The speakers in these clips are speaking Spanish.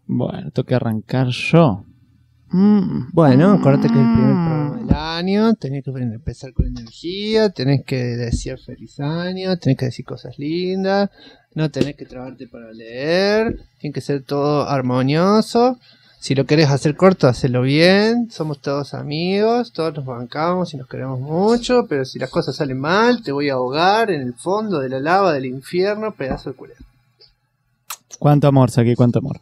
Bueno, tengo que arrancar yo. Bueno, acuérdate que es el primer programa del año. Tenés que empezar con energía. Tenés que decir feliz año. Tenés que decir cosas lindas. No tenés que trabarte para leer. Tiene que ser todo armonioso. Si lo querés hacer corto, hacelo bien. Somos todos amigos. Todos nos bancamos y nos queremos mucho. Pero si las cosas salen mal, te voy a ahogar en el fondo de la lava del infierno, pedazo de culero. Cuánto amor, Saki, cuánto amor.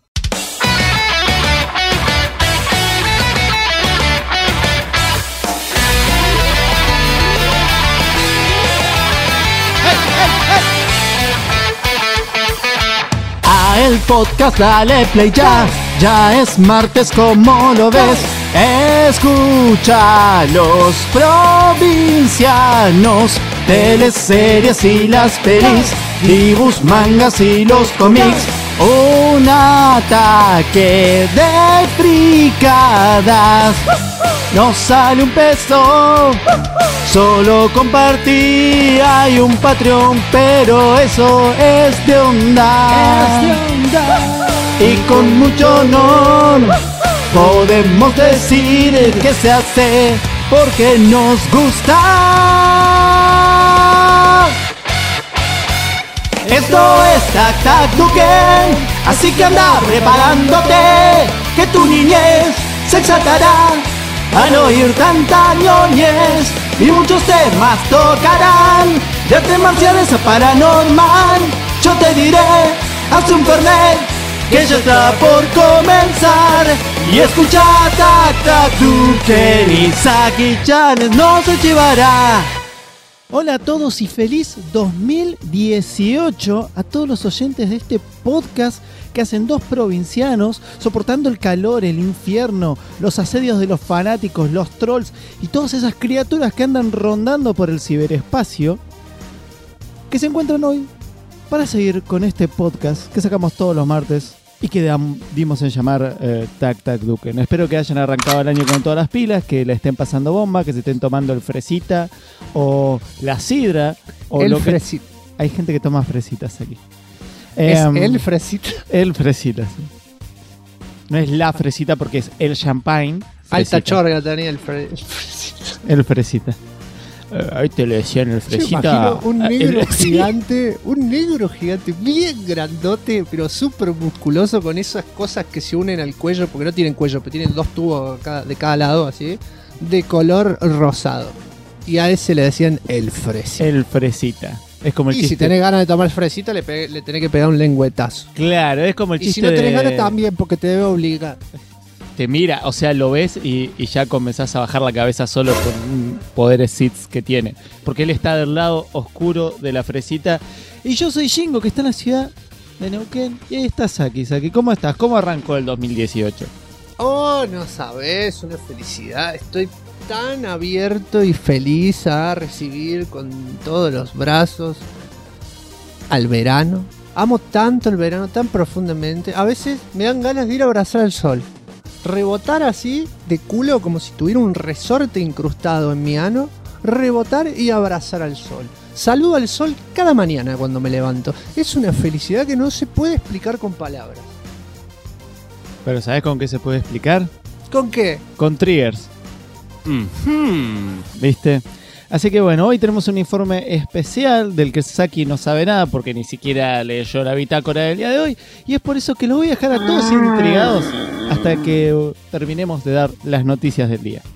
El podcast, dale play ya es martes, como lo ves. Escucha los provincianos, teleseries y las pelis, dibujos, mangas y los cómics. Un ataque de fricadas, nos sale un peso, solo compartí, hay un Patreon, pero eso es de onda. Y con mucho honor podemos decir que se hace porque nos gusta. Esto es Tac Tac Duken, así que anda preparándote, que tu niñez se exaltará al oír tanta ñoñez, y muchos temas tocarán, de artes marciales a paranormal. Yo te diré, haz un fernet, que ya está por comenzar, y escucha Tac Tac Duken, y Saki Chanes no se llevará. Hola a todos y feliz 2018 a todos los oyentes de este podcast que hacen dos provincianos soportando el calor, el infierno, los asedios de los fanáticos, los trolls y todas esas criaturas que andan rondando por el ciberespacio, que se encuentran hoy para seguir con este podcast que sacamos todos los martes y que dimos en llamar Tac Tac Duken. Espero que hayan arrancado el año con todas las pilas, que le estén pasando bomba, que se estén tomando el fresita o la sidra o el lo fresita. Que... Hay gente que toma fresitas aquí. ¿Es el fresita? El fresita, sí. No es la fresita porque es el champagne. Alta chorga tenía el fresita. El fresita. Ahí te le decían el fresita. Un negro gigante, un negro gigante bien grandote, pero súper musculoso, con esas cosas que se unen al cuello, porque no tienen cuello, pero tienen dos tubos de cada lado, así, de color rosado. Y a ese le decían el fresita. El fresita. Es como el y chiste. Si tenés ganas de tomar fresita, le tenés que pegar un lengüetazo. Claro, es como el chiste. Y si no tenés ganas también, porque te debe obligar. Te mira, o sea, lo ves y ya comenzás a bajar la cabeza solo con poderes Sith que tiene. Porque él está del lado oscuro de la fresita. Y yo soy Jingo, que está en la ciudad de Neuquén. Y ahí está Saki. Saki, ¿cómo estás? ¿Cómo arrancó el 2018? Oh, no sabes, una felicidad. Estoy tan abierto y feliz a recibir con todos los brazos al verano. Amo tanto el verano, tan profundamente. A veces me dan ganas de ir a abrazar al sol. Rebotar así de culo como si tuviera un resorte incrustado en mi ano, rebotar y abrazar al sol. Saludo al sol cada mañana cuando me levanto. Es una felicidad que no se puede explicar con palabras. ¿Pero sabes con qué se puede explicar? ¿Con qué? Con triggers. ¿Viste? Así que bueno, hoy tenemos un informe especial del que Saki no sabe nada porque ni siquiera leyó la bitácora del día de hoy, y es por eso que los voy a dejar a todos intrigados hasta que terminemos de dar las noticias del día.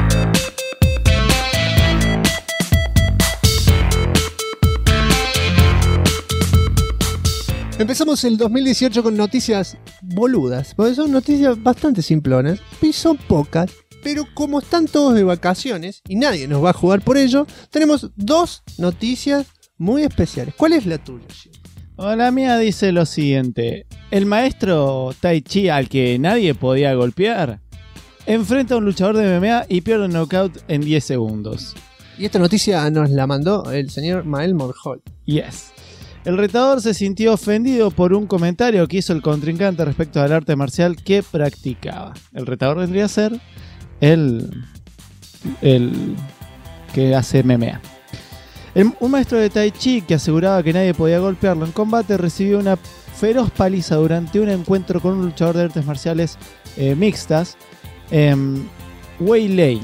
Empezamos el 2018 con noticias boludas, porque son noticias bastante simplonas, y son pocas. Pero como están todos de vacaciones y nadie nos va a jugar por ello, tenemos dos noticias muy especiales. ¿Cuál es la tuya, Gio? La mía dice lo siguiente. El maestro Tai Chi, al que nadie podía golpear, enfrenta a un luchador de MMA y pierde un knockout en 10 segundos. Y esta noticia nos la mandó el señor Mael Morjol. Yes. El retador se sintió ofendido por un comentario que hizo el contrincante respecto al arte marcial que practicaba. El retador vendría a ser el que hace MMA. Un maestro de Tai Chi que aseguraba que nadie podía golpearlo en combate recibió una feroz paliza durante un encuentro con un luchador de artes marciales mixtas, Wei Lei.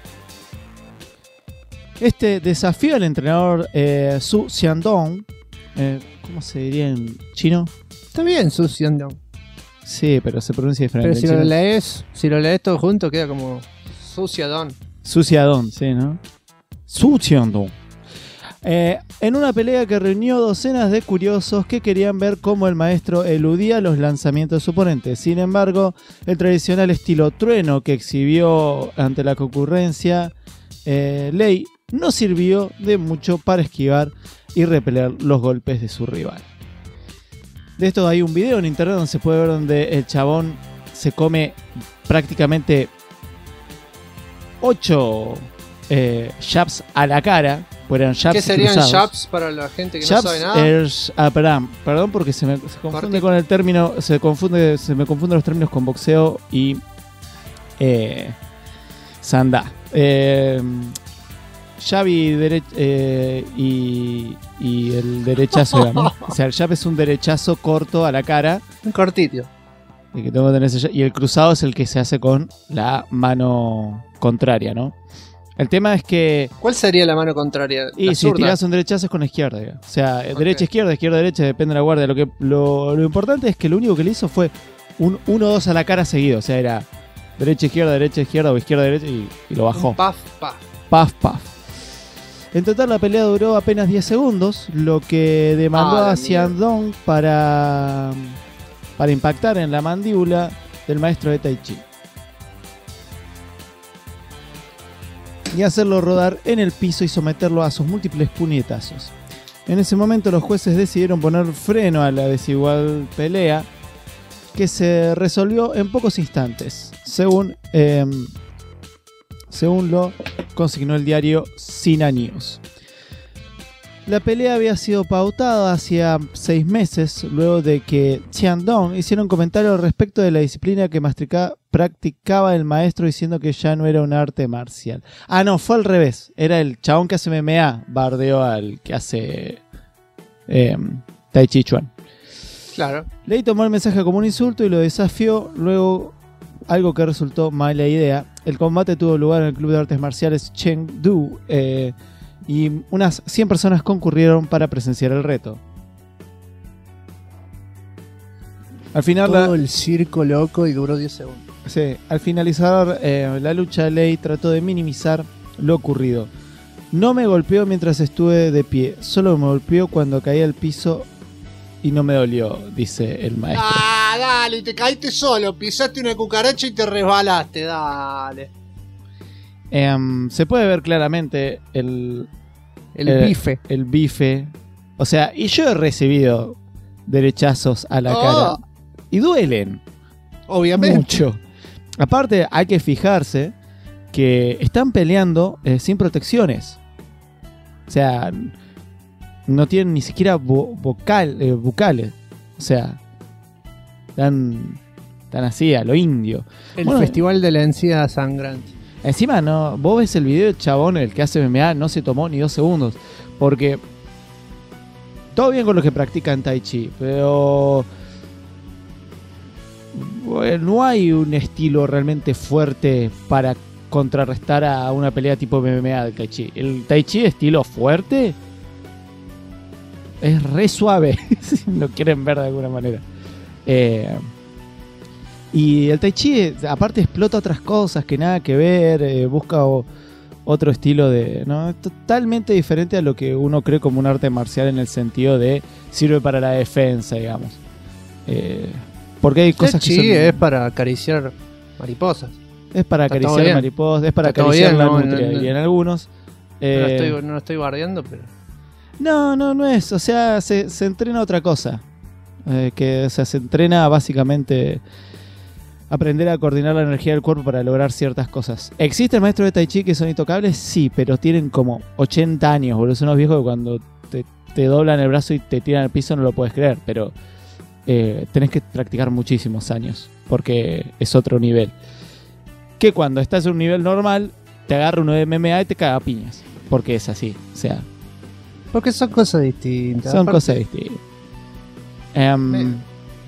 Este desafió al entrenador Su Xiandong. ¿Cómo se diría en chino? Está bien, Su Xiandong. Sí, pero se pronuncia diferente. Pero en chino. si lo lees todo junto, queda como Su Xiandong. Su Xiandong, sí, ¿no? Su Xiandong. En una pelea que reunió docenas de curiosos que querían ver cómo el maestro eludía los lanzamientos de su oponente. Sin embargo, el tradicional estilo trueno que exhibió ante la concurrencia, Lei, no sirvió de mucho para esquivar y repeler los golpes de su rival. De esto hay un video en internet donde se puede ver donde el chabón se come prácticamente 8 jabs a la cara. Fueron jabs ¿Qué serían cruzados. jabs para la gente que Jabs no sabe nada? perdón porque se confunde con el término, se me confunden los términos con boxeo y sandá. Jab y el derechazo, digamos. O sea, el jab es un derechazo corto a la cara. Un cortito. Y el cruzado es el que se hace con la mano contraria, ¿no? El tema es que... ¿Cuál sería la mano contraria? Y la si zurda. tirás un derechazo es con la izquierda, digamos. O sea, Ok. derecha, izquierda, depende de la guardia. Lo importante es que lo único que le hizo fue un 1-2 a la cara seguido. O sea, era derecha, izquierda o izquierda, derecha y lo bajó. Un paf, paf. Paf, paf. En total la pelea duró apenas 10 segundos, lo que demandó la a Xiandong para impactar en la mandíbula del maestro de Tai Chi. Y hacerlo rodar en el piso y someterlo a sus múltiples puñetazos. En ese momento los jueces decidieron poner freno a la desigual pelea, que se resolvió en pocos instantes, según lo consignó el diario Sina News. La pelea había sido pautada hacía 6 meses, luego de que Xiandong hiciera un comentario al respecto de la disciplina que practicaba el maestro, diciendo que ya no era un arte marcial. Ah, no, fue al revés. Era el chabón que hace MMA, bardeó al que hace Tai Chi Chuan. Claro. Lei tomó el mensaje como un insulto y lo desafió, luego algo que resultó mala idea. El combate tuvo lugar en el Club de Artes Marciales Chengdu y unas 100 personas concurrieron para presenciar el reto. Al final Todo el circo loco y duró 10 segundos. sí, al finalizar la lucha, Lei trató de minimizar lo ocurrido. No me golpeó mientras estuve de pie, solo me golpeó cuando caí al piso y no me dolió, dice el maestro. Ah, dale, te caíste solo, pisaste una cucaracha y te resbalaste, dale. Se puede ver claramente el bife. El bife. O sea, y yo he recibido derechazos a la cara. Y duelen. Obviamente. Mucho. Aparte, hay que fijarse que están peleando sin protecciones. O sea, no tienen ni siquiera bucales. O sea, están así a lo indio. El Bueno, festival de la encía sangrante. Encima, no, vos ves el video del chabón, el que hace MMA, no se tomó ni 2 segundos. Porque todo bien con los que practican Tai Chi, pero bueno, no hay un estilo realmente fuerte para contrarrestar a una pelea tipo MMA del Tai Chi. El Tai Chi estilo fuerte es re suave, si lo quieren ver de alguna manera. Y el Tai Chi, aparte, explota otras cosas que nada que ver, busca otro estilo de... ¿no? Es totalmente diferente a lo que uno cree como un arte marcial, en el sentido de sirve para la defensa, digamos. Porque hay cosas que Sí, son... es para acariciar mariposas. Es para Está todo acariciar bien. mariposas, es para Está todo acariciar bien, la no, nutria. no. Y en algunos... No lo estoy bardeando, pero... No es. O sea, se entrena otra cosa. O sea, se entrena básicamente aprender a coordinar la energía del cuerpo para lograr ciertas cosas. ¿Existen maestros de Tai Chi que son intocables? Sí, pero tienen como 80 años, boludo. Son unos viejos que cuando te doblan el brazo y te tiran al piso no lo puedes creer. Pero tenés que practicar muchísimos años, porque es otro nivel. Que cuando estás en un nivel normal, te agarra uno de MMA y te caga a piñas. Porque es así. O sea, Porque son cosas distintas. son Aparte, cosas distintas.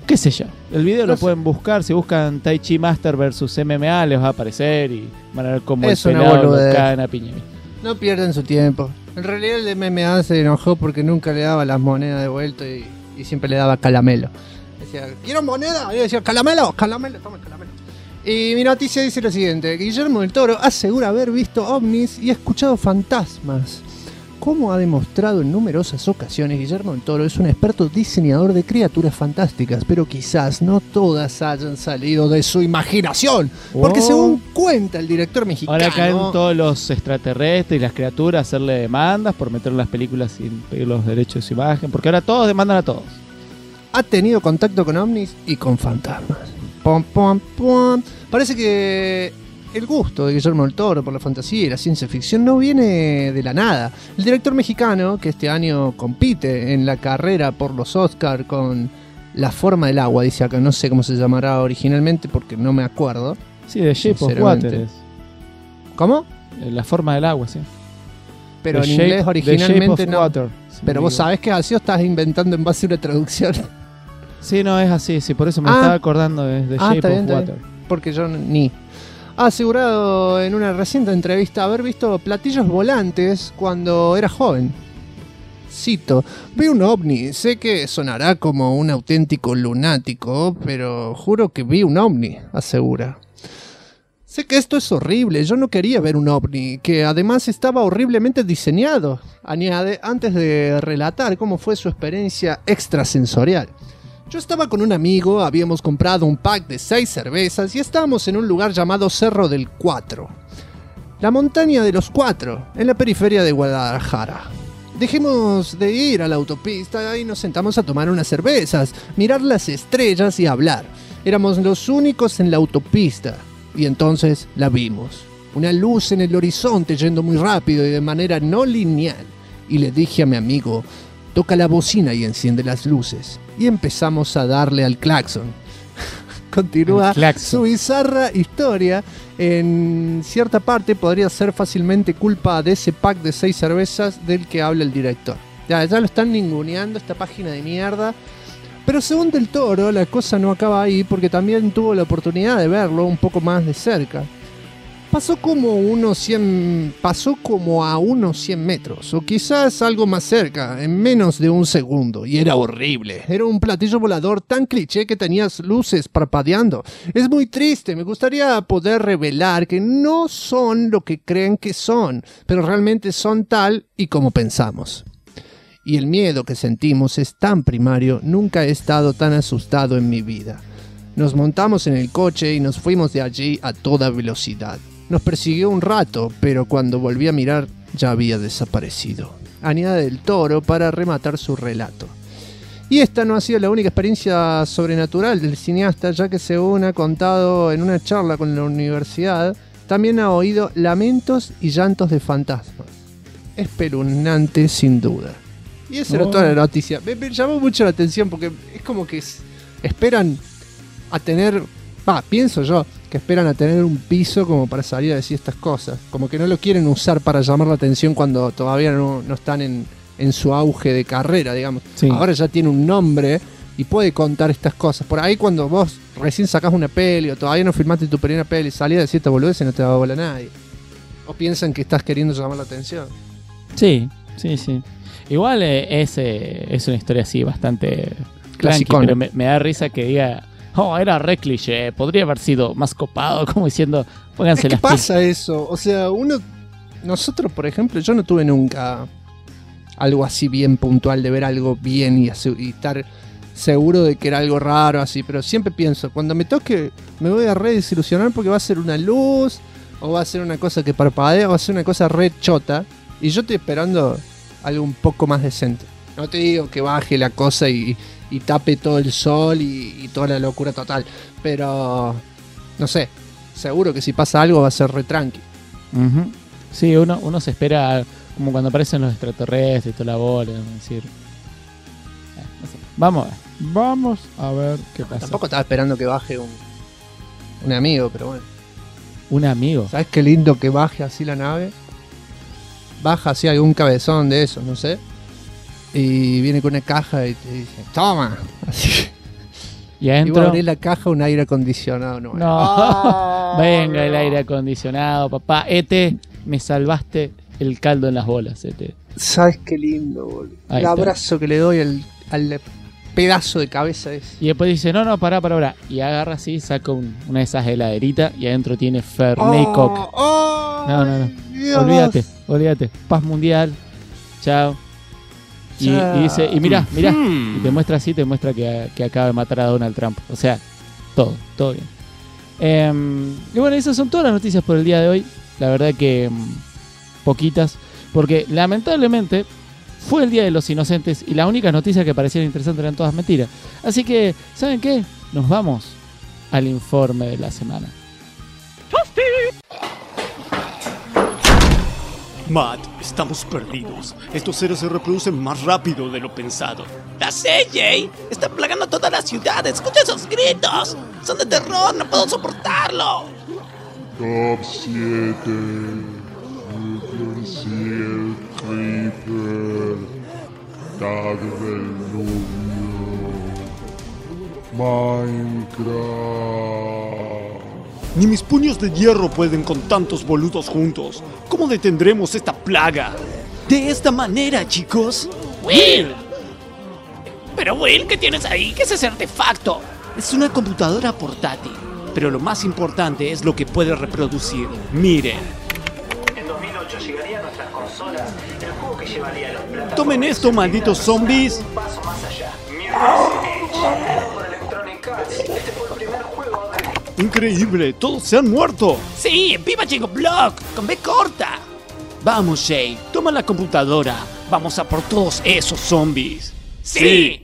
qué sé yo. El video No lo sé. pueden buscar. Si buscan Tai Chi Master versus MMA, les va a aparecer y van a ver cómo Es el una pelado lo boludez. cagan a piña. No pierdan su tiempo. En realidad el de MMA se enojó porque nunca le daba las monedas de vuelta y siempre le daba calamelo. Decía, ¿quiero moneda? Y yo decía, calamelo, calamelo, toma calamelo. Y mi noticia dice lo siguiente: Guillermo del Toro asegura haber visto ovnis y escuchado fantasmas. Como ha demostrado en numerosas ocasiones, Guillermo del Toro es un experto diseñador de criaturas fantásticas, pero quizás no todas hayan salido de su imaginación. Porque Oh. según cuenta el director mexicano... Ahora caen todos los extraterrestres y las criaturas a hacerle demandas por meter las películas sin pedir los derechos de su imagen. Porque ahora todos demandan a todos. ha tenido contacto con ovnis y con fantasmas. Pom, pom, pom. Parece que el gusto de Guillermo del Toro por la fantasía y la ciencia ficción no viene de la nada. El director mexicano, que este año compite en la carrera por los Oscar con La forma del agua, dice acá, no sé cómo se llamará originalmente porque no me acuerdo. Sí, de Shape of Sinceramente. Water. ¿Cómo? La forma del agua, sí. Pero The en Shape- inglés The Shape originalmente of no. Water, si Pero me vos digo. sabés que así o estás inventando en base a una traducción. Sí, no, es así, sí, por eso me Ah. estaba acordando de The Shape Está of bien, está Water. bien. Porque yo ni. Ha asegurado en una reciente entrevista haber visto platillos volantes cuando era joven. Cito: vi un ovni, sé que sonará como un auténtico lunático, pero juro que vi un ovni, asegura. Sé que esto es horrible, yo no quería ver un ovni, que además estaba horriblemente diseñado, añade antes de relatar cómo fue su experiencia extrasensorial. Yo estaba con un amigo, habíamos comprado un pack de 6 cervezas y estábamos en un lugar llamado Cerro del Cuatro. La montaña de los Cuatro, en la periferia de Guadalajara. Dejemos de ir a la autopista y nos sentamos a tomar unas cervezas, mirar las estrellas y hablar. Éramos los únicos en la autopista y entonces la vimos. Una luz en el horizonte yendo muy rápido y de manera no lineal. Y le dije a mi amigo: toca la bocina y enciende las luces. Y empezamos a darle al claxon. Continúa Al claxon. su bizarra historia. En cierta parte podría ser fácilmente culpa de ese pack de 6 cervezas del que habla el director. Ya lo están ninguneando esta página de mierda. Pero según Del Toro, la cosa no acaba ahí porque también tuvo la oportunidad de verlo un poco más de cerca. Pasó como a unos 100 metros, o quizás algo más cerca, en menos de un segundo, y era horrible. Era un platillo volador tan cliché que tenías luces parpadeando. Es muy triste, me gustaría poder revelar que no son lo que creen que son, pero realmente son tal y como pensamos. Y el miedo que sentimos es tan primario, nunca he estado tan asustado en mi vida. Nos montamos en el coche y nos fuimos de allí a toda velocidad. Nos persiguió un rato, pero cuando volví a mirar ya había desaparecido. Añade Del Toro para rematar su relato. Y esta no ha sido la única experiencia sobrenatural del cineasta, ya que según ha contado en una charla con la universidad, también ha oído lamentos y llantos de fantasmas. Espeluznante sin duda. Y esa era toda la noticia. Me llamó mucho la atención porque es como que esperan a tener... pienso yo, que esperan a tener un piso como para salir a decir estas cosas. Como que no lo quieren usar para llamar la atención cuando todavía no están en su auge de carrera, digamos. Sí. Ahora ya tiene un nombre y puede contar estas cosas. Por ahí cuando vos recién sacás una peli o todavía no filmaste tu primera peli, salís a decir esta boludez y no te va a volar nadie. O piensan que estás queriendo llamar la atención. Sí, sí, sí. Igual es una historia así bastante tranqui, Clasicona. pero me da risa que diga, oh, era re cliché, podría haber sido más copado, como diciendo, pónganse Es que las pilas. pasa eso, o sea, nosotros por ejemplo, yo no tuve nunca algo así bien puntual de ver algo bien y estar seguro de que era algo raro así, pero siempre pienso, cuando me toque me voy a re desilusionar porque va a ser una luz, o va a ser una cosa que parpadea, o va a ser una cosa re chota, y yo estoy esperando algo un poco más decente. No te digo que baje la cosa y tape todo el sol y toda la locura total, pero no sé, seguro que si pasa algo va a ser re tranqui. Ujú. Sí, uno se espera como cuando aparecen los extraterrestres y toda la bola, es decir, no sé. Vamos a ver qué pasa. Tampoco estaba esperando que baje un amigo, pero bueno. Un amigo. ¿Sabes qué lindo que baje así la nave? Baja así algún cabezón de esos, no sé. Y viene con una caja y te dice, toma. Así. Y Iba a adentro... abrir la caja, un aire acondicionado nuevo. No, venga el aire acondicionado, papá. ET, me salvaste el caldo en las bolas, ET. ¿Sabes qué lindo, boludo? Ahí El está. abrazo que le doy al pedazo de cabeza ese. Y después dice, no, pará. Y agarra así, saca una de esas heladeritas y adentro tiene Fernet y Coke. No. Dios. Olvídate. Paz mundial. Chao. Y dice, y mirá. Y te muestra así, te muestra que acaba de matar a Donald Trump. O sea, todo bien. Y bueno, esas son todas las noticias por el día de hoy. La verdad que poquitas. Porque lamentablemente fue el Día de los Inocentes y las únicas noticias que parecían interesantes eran todas mentiras. Así que, ¿saben qué? Nos vamos al informe de la semana. Matt, estamos perdidos. Estos seres se reproducen más rápido de lo pensado. ¡La sé, Jay! ¡Están plagando toda la ciudad! ¡Escucha esos gritos! ¡Son de terror! ¡No puedo soportarlo! Top 7. Seal Creeper. Tag del novio. Minecraft. Ni mis puños de hierro pueden con tantos boludos juntos. ¿Cómo detendremos esta plaga? De esta manera, chicos. ¡Will! Pero Will, ¿qué tienes ahí? ¿Qué es ese artefacto? Es una computadora portátil. Pero lo más importante es lo que puede reproducir. Miren. En 2008 llegaría a nuestras consolas el juego que llevaría a los platos. Tomen esto, malditos zombies. Un paso más allá. Mirror's Edge, creado por Electronic Arts. Este fue el primer juego de... Increíble, todos se han muerto. ¡Sí! ¡Viva Jingo Block! ¡Con B corta! Vamos, Jay, toma la computadora. Vamos a por todos esos zombies. ¡Sí!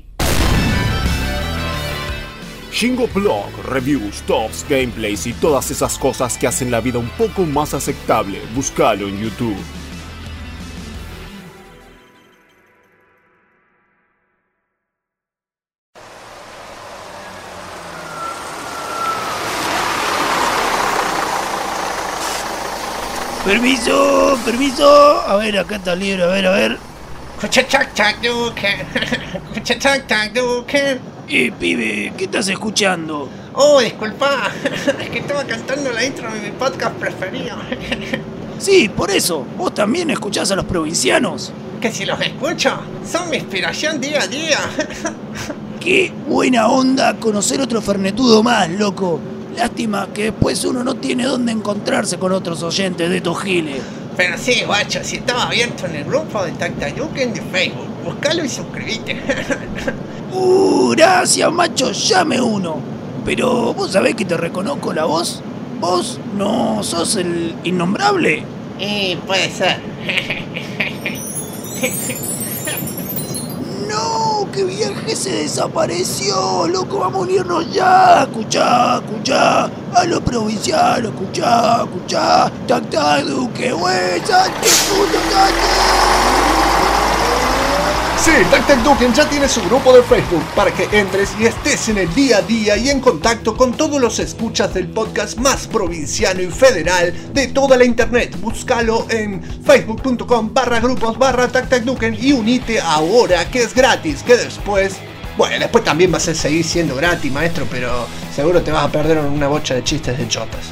Jingo Blog, reviews, tops, gameplays y todas esas cosas que hacen la vida un poco más aceptable. Búscalo en YouTube. Permiso. A ver, acá está el libro, a ver. Pibe, ¿qué estás escuchando? Oh, disculpa. Es que estaba cantando la intro de mi podcast preferido. Sí, por eso. ¿Vos también escuchás a los provincianos? Que si los escucho, son mi inspiración día a día. Qué buena onda conocer otro fernetudo más, loco. Lástima que después uno no tiene dónde encontrarse con otros oyentes de estos giles. Pero sí, guacho, si estaba abierto en el grupo de Tactayuken de Facebook. Buscalo y suscribite. Gracias, macho, llame uno. Pero, ¿vos sabés que te reconozco la voz? ¿Vos no sos el innombrable? Y puede ser. ¡No! ¡Que viaje se desapareció! ¡Loco, vamos a unirnos ya! Escuchá. A los provincianos, escuchá. Tac, Duque, güey, salte, puto, Sí, Tactayuken ya tiene su grupo de Facebook para que entres y estés en el día a día y en contacto con todos los escuchas del podcast más provinciano y federal de toda la internet. Búscalo en facebook.com/grupos/Tactayuken y unite ahora, que es gratis, que después... Bueno, después también vas a seguir siendo gratis, maestro, pero seguro te vas a perder una bocha de chistes de chotas.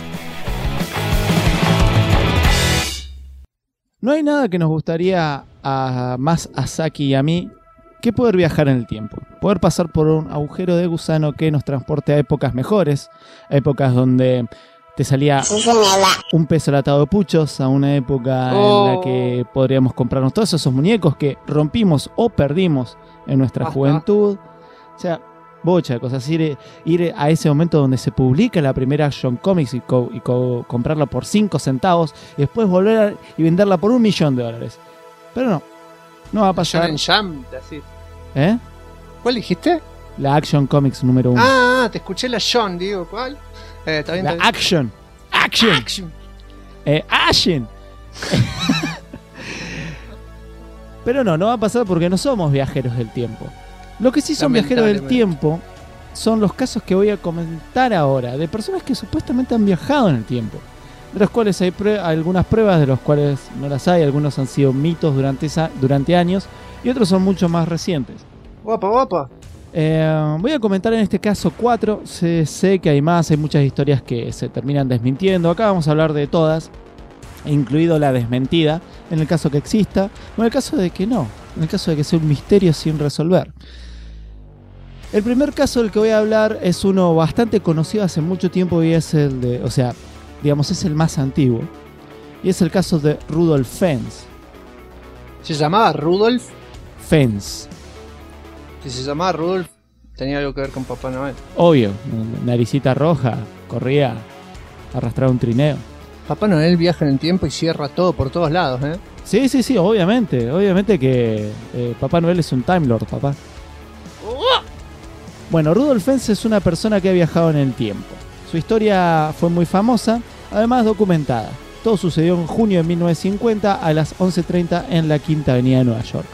No hay nada que nos gustaría más a Saki y a mí que poder viajar en el tiempo. Poder pasar por un agujero de gusano que nos transporte a épocas mejores, a épocas donde te salía un peso latado de puchos, a una época en la que podríamos comprarnos todos esos muñecos que rompimos o perdimos en nuestra juventud. O sea, bocha de cosas. Ir a ese momento donde se publica la primera Action Comics y comprarla por 5 centavos y después volver y venderla por $1 millón. Pero no va a pasar. ¿Eh? ¿Cuál dijiste? La Action Comics número 1. Ah, te escuché la John, digo, ¿cuál? Está bien, La Action. Action. Pero no va a pasar porque no somos viajeros del tiempo. Lo que sí son viajeros del tiempo son los casos que voy a comentar ahora, de personas que supuestamente han viajado en el tiempo, de los cuales hay algunas pruebas, de los cuales no las hay, algunos han sido mitos durante años y otros son mucho más recientes. Guapa. Voy a comentar en este caso 4. Sé que hay más, hay muchas historias que se terminan desmintiendo. Acá vamos a hablar de todas, incluido la desmentida, en el caso que exista, o en el caso de que no, en el caso de que sea un misterio sin resolver. El primer caso del que voy a hablar es uno bastante conocido hace mucho tiempo y es el de, es el más antiguo. Y es el caso de Rudolf Fens. ¿Se llamaba Rudolf? Fens. Si se llamaba Rudolf, tenía algo que ver con Papá Noel. Obvio, naricita roja, corría, arrastraba un trineo. Papá Noel viaja en el tiempo y cierra todo por todos lados, ¿eh? Sí, obviamente. Obviamente que Papá Noel es un Time Lord, papá. Bueno, Rudolf Fens es una persona que ha viajado en el tiempo. Su historia fue muy famosa, además documentada. Todo sucedió en junio de 1950 a las 11:30 en la Quinta Avenida de Nueva York.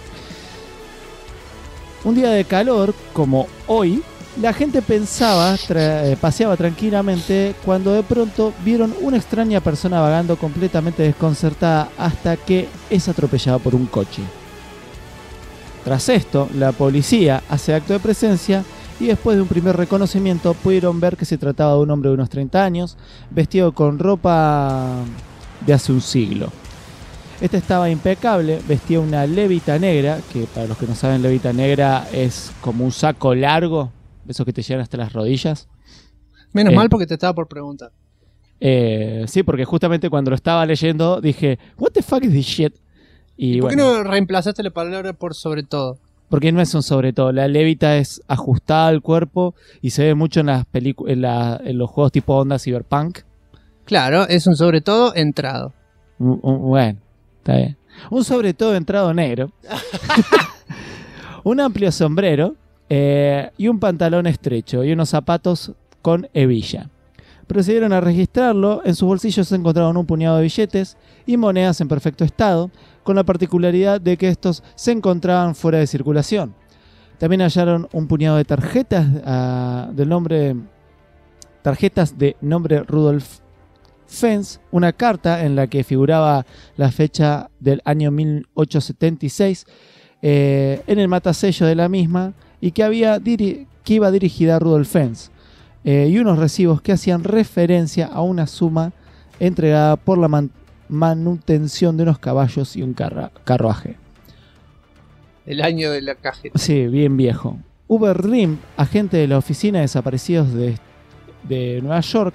Un día de calor, como hoy, la gente paseaba tranquilamente cuando de pronto vieron una extraña persona vagando completamente desconcertada hasta que es atropellada por un coche. Tras esto, la policía hace acto de presencia y después de un primer reconocimiento pudieron ver que se trataba de un hombre de unos 30 años, vestido con ropa de hace un siglo. Este estaba impecable, vestía una levita negra, que para los que no saben, levita negra es como un saco largo, esos que te llegan hasta las rodillas. Menos mal porque te estaba por preguntar. Sí, porque justamente cuando lo estaba leyendo dije, what the fuck is this shit? ¿Y por qué no reemplazaste la palabra por sobre todo? Porque no es un sobre todo, la levita es ajustada al cuerpo y se ve mucho en las en los juegos tipo onda Cyberpunk. Claro, es un sobre todo entrado. Bueno, está bien. Un sobre todo entrado negro. Un amplio sombrero y un pantalón estrecho y unos zapatos con hebilla. Procedieron a registrarlo, en sus bolsillos se encontraron un puñado de billetes y monedas en perfecto estado, con la particularidad de que estos se encontraban fuera de circulación. También hallaron un puñado de tarjetas de nombre Rudolf Fens, una carta en la que figuraba la fecha del año 1876 en el matasello de la misma y que iba dirigida a Rudolf Fens, y unos recibos que hacían referencia a una suma entregada por la manutención de unos caballos y un carruaje. El año de la cajeta. Sí, bien viejo. Uber Rim, agente de la Oficina de Desaparecidos de Nueva York,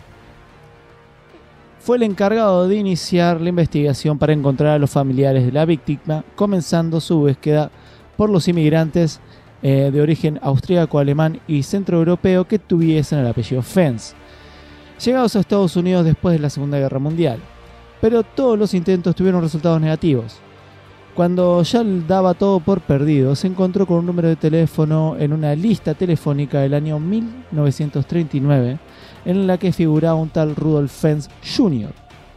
fue el encargado de iniciar la investigación para encontrar a los familiares de la víctima, comenzando su búsqueda por los inmigrantes de origen austríaco, alemán y centroeuropeo que tuviesen el apellido Fens, llegados a Estados Unidos después de la Segunda Guerra Mundial. Pero todos los intentos tuvieron resultados negativos. Cuando ya daba todo por perdido, se encontró con un número de teléfono en una lista telefónica del año 1939 en la que figuraba un tal Rudolf Fens Jr.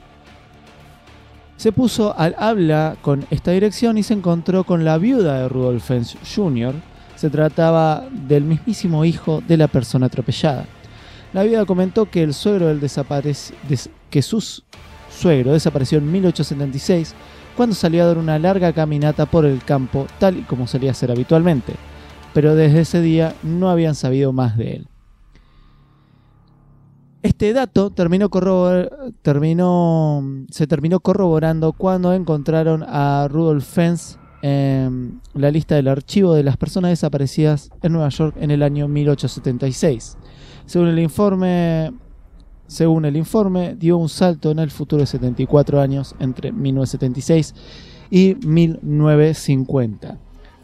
Se puso al habla con esta dirección y se encontró con la viuda de Rudolf Fens Jr. Se trataba del mismísimo hijo de la persona atropellada. La viuda comentó que el suegro su suegro desapareció en 1876 cuando salió a dar una larga caminata por el campo, tal y como solía hacer habitualmente, pero desde ese día no habían sabido más de él. Este dato se terminó corroborando cuando encontraron a Rudolf Fens en la lista del archivo de las personas desaparecidas en Nueva York en el año 1876. Según el informe, dio un salto en el futuro de 74 años entre 1976 y 1950.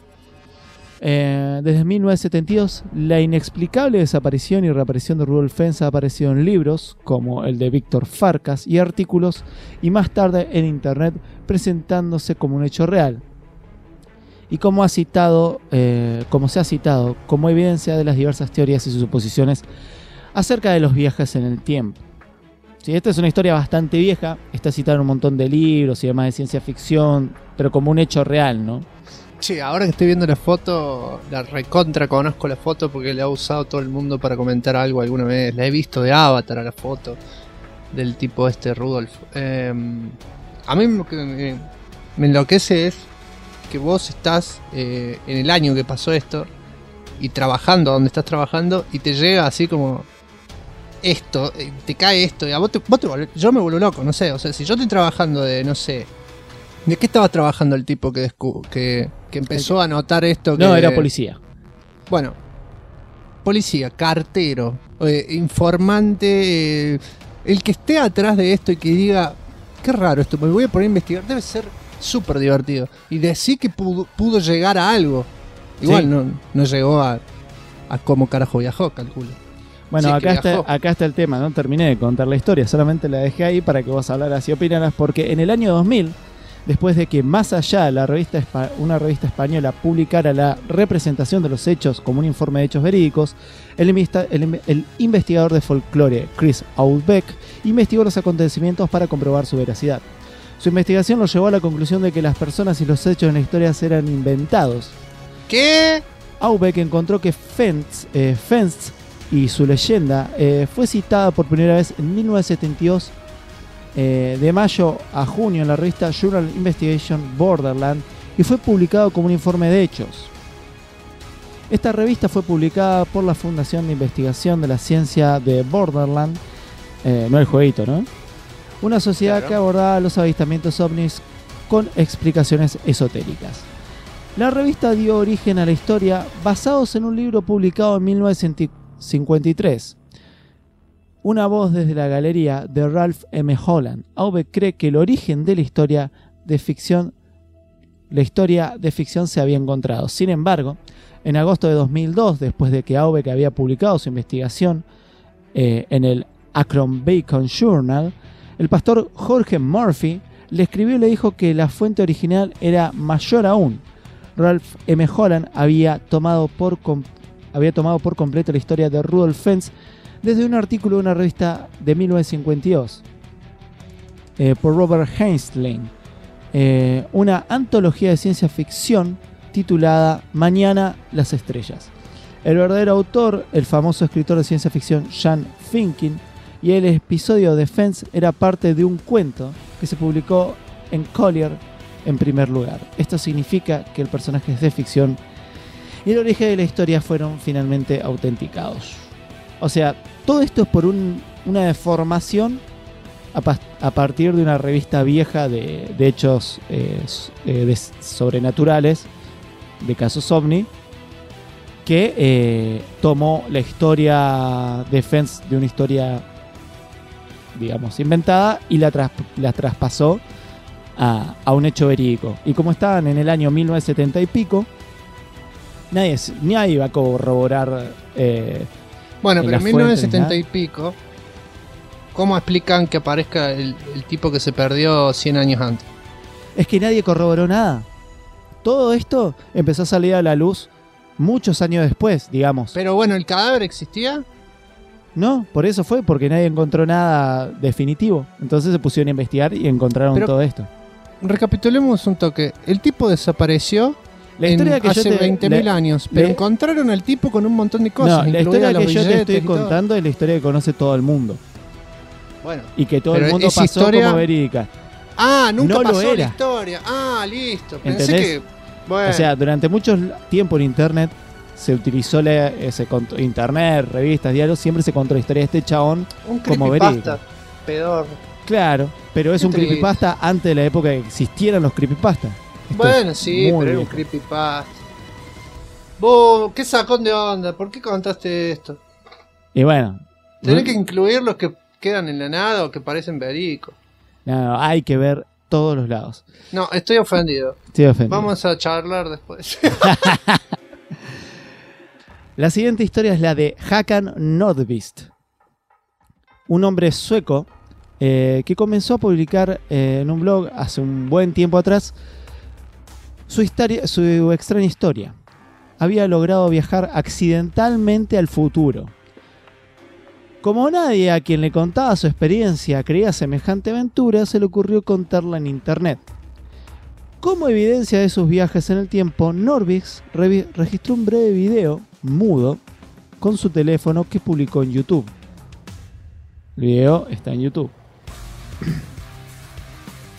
Desde 1972, la inexplicable desaparición y reaparición de Rudolf Fens ha aparecido en libros como el de Víctor Farkas y artículos, y más tarde en internet, presentándose como un hecho real. Y como se ha citado como evidencia de las diversas teorías y sus suposiciones acerca de los viajes en el tiempo. Sí, esta es una historia bastante vieja, está citada en un montón de libros y demás de ciencia ficción, pero como un hecho real, ¿no? Sí, ahora que estoy viendo la foto, la recontra conozco la foto porque la ha usado todo el mundo para comentar algo alguna vez. La he visto de Avatar a la foto del tipo Rudolf. A mí lo que me enloquece es que vos estás en el año que pasó esto y trabajando donde estás trabajando y te llega así como esto, te cae esto y a vos te yo me vuelvo loco, no sé, o sea, si yo estoy trabajando de, no sé, ¿de qué estaba trabajando el tipo que empezó a notar esto? No, era policía. Bueno, policía, cartero, informante, el que esté atrás de esto y que diga, qué raro esto, me voy a poner a investigar, debe ser súper divertido. Y decir que pudo llegar a algo. Igual Sí. no llegó a cómo carajo viajó, calculo. Bueno, Sí, acá que viajó. está el tema, no terminé de contar la historia, solamente la dejé ahí para que vos hablaras y opinaras, porque en el año 2000, después de que Más Allá, una revista española, publicara la representación de los hechos como un informe de hechos verídicos, el investigador de folclore Chris Aubeck investigó los acontecimientos para comprobar su veracidad. Su investigación lo llevó a la conclusión de que las personas y los hechos en la historia eran inventados. ¿Qué? Aubeck encontró que Fentz y su leyenda fue citada por primera vez en 1972, de mayo a junio, en la revista Journal Investigation Borderland, y fue publicado como un informe de hechos. Esta revista fue publicada por la Fundación de Investigación de la Ciencia de Borderland, no el jueguito, ¿no? Una sociedad Claro. que abordaba los avistamientos ovnis con explicaciones esotéricas. La revista dio origen a la historia basados en un libro publicado en 1953. Una voz desde la galería de Ralph M. Holland. Aubeck cree que el origen de la historia de ficción se había encontrado. Sin embargo, en agosto de 2002, después de que Aubeck había publicado su investigación en el Akron Bacon Journal, el pastor Jorge Murphy le escribió y le dijo que la fuente original era mayor aún. Ralph M. Holland había tomado por completo la historia de Rudolf Fentz desde un artículo de una revista de 1952 por Robert Heinlein, una antología de ciencia ficción titulada Mañana las estrellas. El verdadero autor, el famoso escritor de ciencia ficción Jan Finkin, y el episodio de Fentz era parte de un cuento que se publicó en Collier en primer lugar. Esto significa que el personaje es de ficción y el origen de la historia fueron finalmente autenticados. O sea, todo esto es por una deformación a partir de una revista vieja de hechos sobrenaturales, de casos ovni, que tomó la historia de Fentz de una historia, digamos, inventada y la traspasó a un hecho verídico. Y como estaban en el año 1970 y pico, nadie va a corroborar. Bueno, pero en las 1970 fuentes, y pico, ¿cómo explican que aparezca el tipo que se perdió 100 años antes? Es que nadie corroboró nada. Todo esto empezó a salir a la luz muchos años después, digamos. Pero bueno, ¿el cadáver existía? No, por eso fue, porque nadie encontró nada definitivo. Entonces se pusieron a investigar y encontraron Pero- todo esto. Recapitulemos un toque. El tipo desapareció La historia que hace yo te, 20.000 la- años, pero la- encontraron al tipo con un montón de cosas. No, la incluida historia los que yo te billetes estoy y todo. contando es la historia que conoce todo el mundo. Bueno. Y que todo Pero el mundo esa pasó historia- como verídica. Ah, nunca No lo pasó la era. historia. Ah, listo. Pensé ¿Entendés? que... Bueno. O sea, durante mucho tiempo en internet se utilizó internet, revistas, diarios, siempre se contó la historia de este chabón un como creepypasta. verídica. Pedor. Claro, pero es Qué un triste. creepypasta antes de la época que existieran los creepypastas. Esto Bueno, es sí, muy pero era un viejo. creepypasta. Vos, qué sacón de onda. ¿Por qué contaste esto? Y bueno, Tenés que incluir los que quedan en la nada o que parecen verídicos. no, hay que ver todos los lados. No, estoy ofendido. Estoy ofendido. Vamos a charlar después. La siguiente historia es la de Hakan Nordqvist, un hombre sueco que comenzó a publicar en un blog hace un buen tiempo atrás su extraña historia. Había logrado viajar accidentalmente al futuro. Como nadie a quien le contaba su experiencia creía semejante aventura, se le ocurrió contarla en internet. Como evidencia de sus viajes en el tiempo, Nordqvist registró un breve video mudo con su teléfono que publicó en YouTube. El video está en YouTube.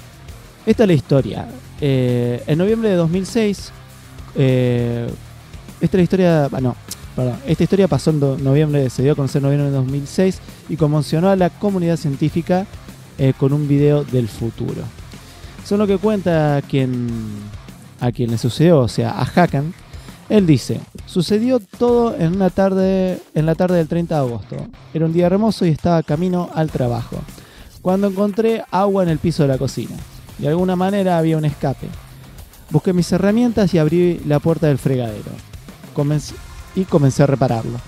Esta es la historia. En noviembre de 2006, Esta historia pasó en noviembre, se dio a conocer en noviembre de 2006 y conmocionó a la comunidad científica con un video del futuro. Son lo que cuenta a quien le sucedió, o sea, a Hakan. Él dice: sucedió todo en la tarde del 30 de agosto. Era un día hermoso y estaba camino al trabajo, cuando encontré agua en el piso de la cocina. De alguna manera había un escape. Busqué mis herramientas y abrí la puerta del fregadero. Comencé a repararlo.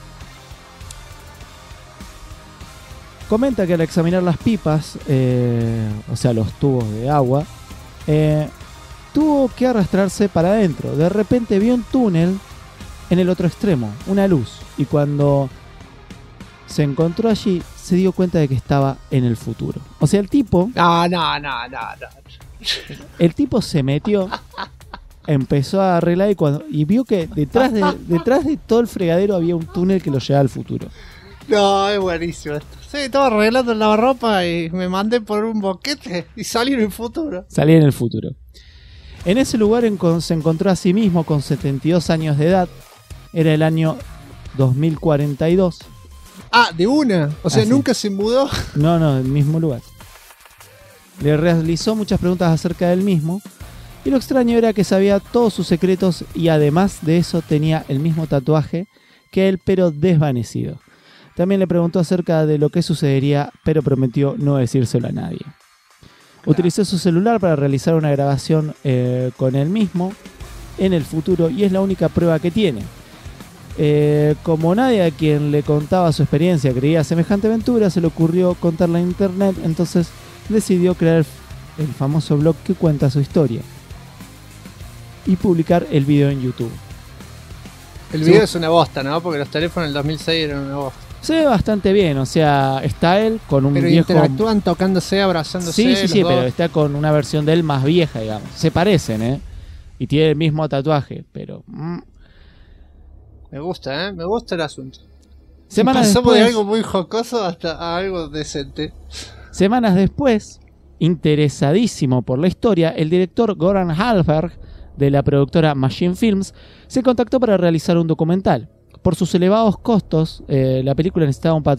Comenta que al examinar las pipas, o sea, los tubos de agua, tuvo que arrastrarse para adentro. De repente vio un túnel en el otro extremo, una luz, y cuando se encontró allí, se dio cuenta de que estaba en el futuro. O sea, el tipo... No. El tipo se metió, empezó a arreglar y vio que detrás de todo el fregadero había un túnel que lo llevaba al futuro. No, es buenísimo esto. Sí, estaba arreglando el lavarropa y me mandé por un boquete y salí en el futuro. Salí en el futuro. En ese lugar se encontró a sí mismo con 72 años de edad. Era el año 2042. Ah, de una. O sea, sí. ¿Nunca se mudó? No, el mismo lugar. Le realizó muchas preguntas acerca del mismo. Y lo extraño era que sabía todos sus secretos y además de eso tenía el mismo tatuaje que él, pero desvanecido. También le preguntó acerca de lo que sucedería, pero prometió no decírselo a nadie. Utilizó su celular para realizar una grabación con él mismo en el futuro y es la única prueba que tiene. Como nadie a quien le contaba su experiencia creía semejante aventura, se le ocurrió contarla en internet, entonces decidió crear el famoso blog que cuenta su historia y publicar el video en YouTube. El video es una bosta, ¿no? Porque los teléfonos del 2006 eran una bosta. Se ve bastante bien, o sea, está él con un pero viejo... Pero interactúan tocándose, abrazándose. Sí, pero está con una versión de él más vieja, digamos. Se parecen, y tiene el mismo tatuaje, pero... Me gusta, me gusta el asunto. Semanas pasamos después, de algo muy jocoso hasta algo decente. Semanas después, interesadísimo por la historia, el director Goran Hallberg, de la productora Machine Films, se contactó para realizar un documental. Por sus elevados costos, la película necesitaba un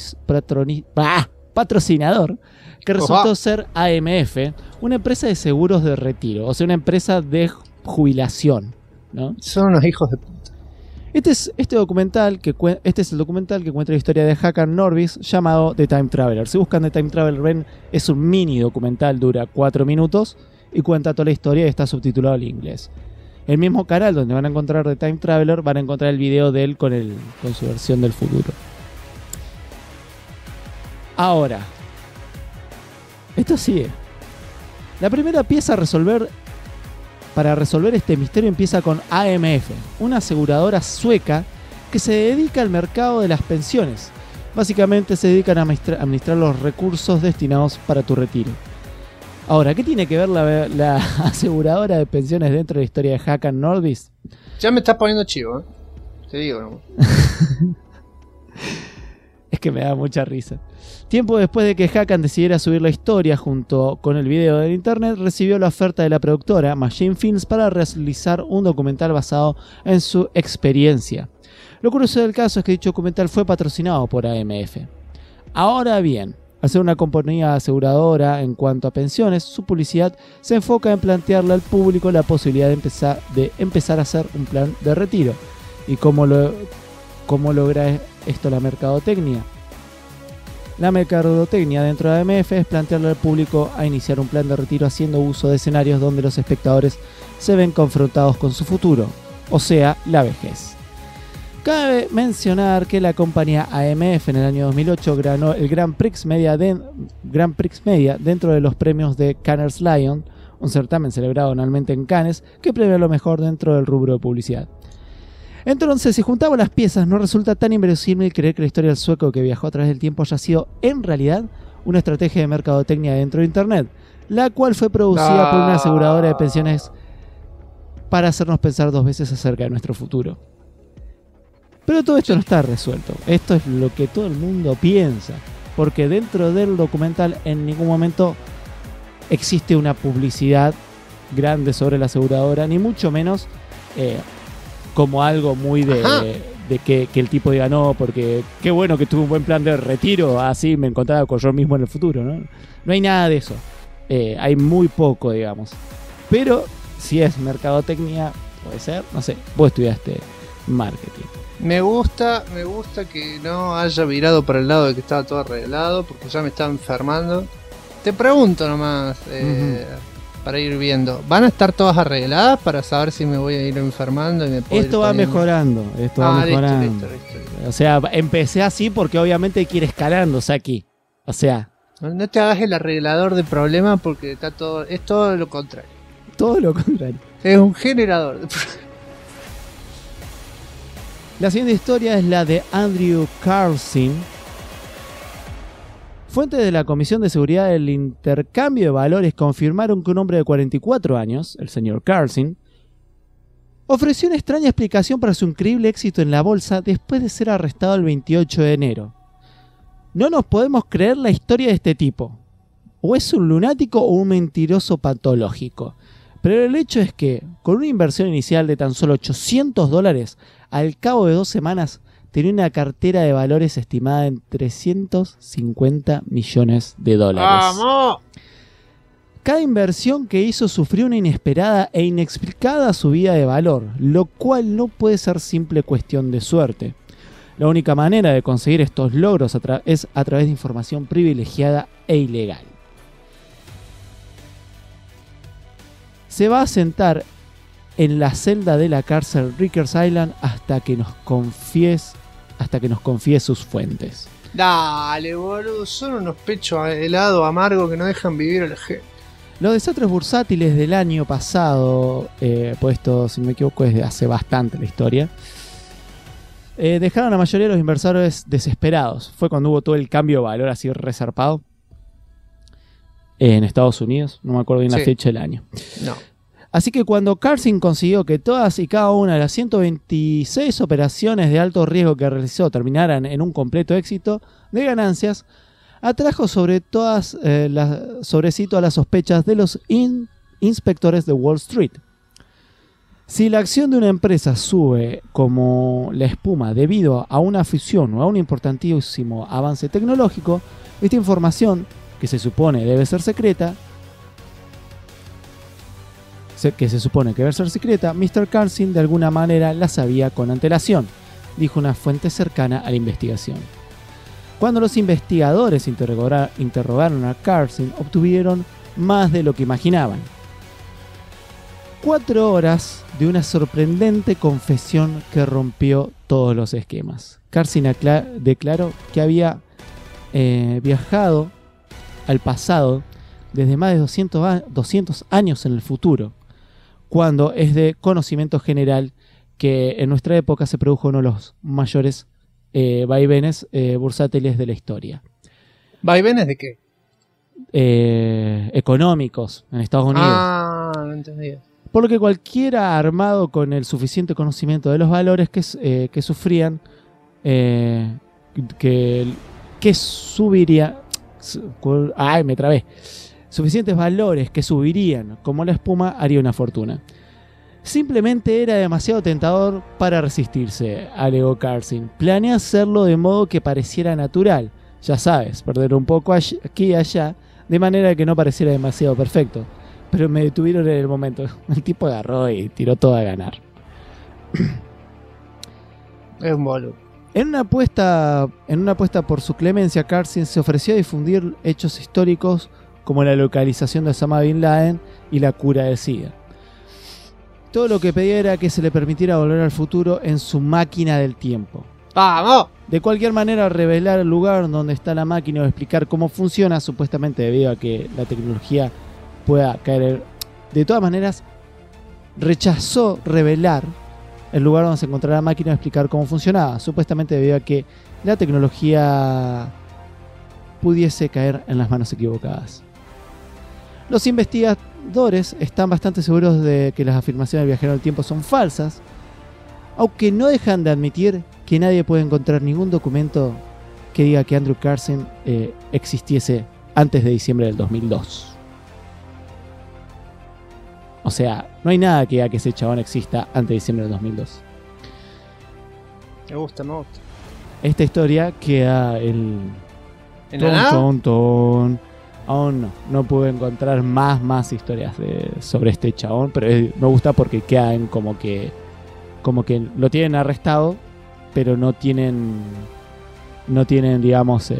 patrocinador que resultó ser AMF, una empresa de seguros de retiro, o sea, una empresa de jubilación, ¿no? Son unos hijos de puta. Este es el documental que cuenta la historia de Hakan Norvis llamado The Time Traveler. Si buscan The Time Traveler, ven, es un mini documental, dura 4 minutos y cuenta toda la historia y está subtitulado al inglés. El mismo canal donde van a encontrar The Time Traveler, van a encontrar el video de él con su versión del futuro. Ahora, esto sigue. La primera pieza para resolver este misterio empieza con AMF, una aseguradora sueca que se dedica al mercado de las pensiones. Básicamente se dedican a administrar los recursos destinados para tu retiro. Ahora, ¿qué tiene que ver la aseguradora de pensiones dentro de la historia de Hakan Norvis? Ya me estás poniendo chivo, te digo, ¿no? Es que me da mucha risa. Tiempo después de que Hakan decidiera subir la historia junto con el video del internet, recibió la oferta de la productora Machine Films para realizar un documental basado en su experiencia. Lo curioso del caso es que dicho documental fue patrocinado por AMF. Ahora bien, al ser una compañía aseguradora en cuanto a pensiones, su publicidad se enfoca en plantearle al público la posibilidad de empezar a hacer un plan de retiro. ¿Y cómo logra esto la mercadotecnia? La mercadotecnia dentro de AMF es plantearle al público a iniciar un plan de retiro haciendo uso de escenarios donde los espectadores se ven confrontados con su futuro, o sea, la vejez. Cabe mencionar que la compañía AMF en el año 2008 ganó el Grand Prix Media dentro de los premios de Cannes Lions, un certamen celebrado anualmente en Cannes que premia lo mejor dentro del rubro de publicidad. Entonces, si juntamos las piezas, no resulta tan inverosímil creer que la historia del sueco que viajó a través del tiempo haya sido, en realidad, una estrategia de mercadotecnia dentro de Internet, la cual fue producida por una aseguradora de pensiones para hacernos pensar 2 veces acerca de nuestro futuro. Pero todo esto no está resuelto. Esto es lo que todo el mundo piensa, porque dentro del documental en ningún momento existe una publicidad grande sobre la aseguradora, ni mucho menos como algo muy de que el tipo diga no, porque qué bueno que tuve un buen plan de retiro, así me encontraba con yo mismo en el futuro, ¿no? No hay nada de eso. Hay muy poco, digamos. Pero si es mercadotecnia, puede ser, no sé, vos estudiaste marketing. Me gusta que no haya virado para el lado de que estaba todo arreglado, porque ya me estaba enfermando. Te pregunto nomás, para ir viendo, ¿van a estar todas arregladas para saber si me voy a ir enfermando? Y me puedo Esto ir va poniendo? mejorando, Listo. O sea, empecé así porque obviamente hay que ir escalando, Saki. O sea, No te hagas el arreglador de problemas porque está todo, es todo lo contrario. todo lo contrario. Es un generador de problemas. La siguiente historia es la de Andrew Carlson. Fuentes de la Comisión de Seguridad del Intercambio de Valores confirmaron que un hombre de 44 años, el señor Carlson, ofreció una extraña explicación para su increíble éxito en la bolsa después de ser arrestado el 28 de enero. No nos podemos creer la historia de este tipo. O es un lunático o un mentiroso patológico. Pero el hecho es que, con una inversión inicial de tan solo $800, al cabo de 2 semanas tenía una cartera de valores estimada en $350 millones. ¡Vamos! Cada inversión que hizo sufrió una inesperada e inexplicada subida de valor, lo cual no puede ser simple cuestión de suerte. La única manera de conseguir estos logros es a través de información privilegiada e ilegal. Se va a sentar en la celda de la cárcel Rikers Island hasta que nos confíe sus fuentes. Dale, boludo, son unos pechos helados amargos que no dejan vivir a la gente. Los desastres bursátiles del año pasado, pues esto, si no me equivoco, es de hace bastante la historia, dejaron a la mayoría de los inversores desesperados. Fue cuando hubo todo el cambio de valor así resarpado en Estados Unidos, no me acuerdo bien la fecha del año. No. Así que cuando Carlson consiguió que todas y cada una de las 126 operaciones de alto riesgo que realizó terminaran en un completo éxito de ganancias, atrajo sobre sí todas las sospechas de los inspectores de Wall Street. Si la acción de una empresa sube como la espuma debido a una fusión o a un importantísimo avance tecnológico, esta información, que se supone debe ser secreta, Mr. Carlson de alguna manera la sabía con antelación, dijo una fuente cercana a la investigación. Cuando los investigadores interrogaron a Carlson, obtuvieron más de lo que imaginaban. 4 horas de una sorprendente confesión que rompió todos los esquemas. Carlson declaró que había viajado al pasado desde más de 200 años en el futuro, cuando es de conocimiento general que en nuestra época se produjo uno de los mayores vaivenes bursátiles de la historia. ¿Vaivenes de qué? Económicos en Estados Unidos. Ah, no entendía. Por lo que cualquiera armado con el suficiente conocimiento de los valores que sufrían, que subiría... ¡Ay, me trabé! Suficientes valores que subirían como la espuma haría una fortuna. Simplemente era demasiado tentador para resistirse, alegó Carlson. Planeé hacerlo de modo que pareciera natural. Ya sabes, perder un poco aquí y allá, de manera que no pareciera demasiado perfecto. Pero me detuvieron en el momento. El tipo agarró y tiró todo a ganar. Es un boludo. En una apuesta por su clemencia, Carlson se ofreció a difundir hechos históricos como la localización de Osama Bin Laden y la cura del SIDA. Todo lo que pedía era que se le permitiera volver al futuro en su máquina del tiempo. ¡Vamos! De cualquier manera, revelar el lugar donde está la máquina o explicar cómo funciona, supuestamente debido a que la tecnología pueda caer. De todas maneras, rechazó revelar el lugar donde se encontraba la máquina o explicar cómo funcionaba, supuestamente debido a que la tecnología pudiese caer en las manos equivocadas. Los investigadores están bastante seguros de que las afirmaciones del viajero del tiempo son falsas, aunque no dejan de admitir que nadie puede encontrar ningún documento que diga que Andrew Carlson existiese antes de diciembre del 2002. O sea, no hay nada que diga que ese chabón exista antes de diciembre del 2002. Me gusta. Esta historia queda ¿En la nada? Aún no pude encontrar más historias sobre este chabón, pero me gusta porque quedan como que lo tienen arrestado, pero no tienen digamos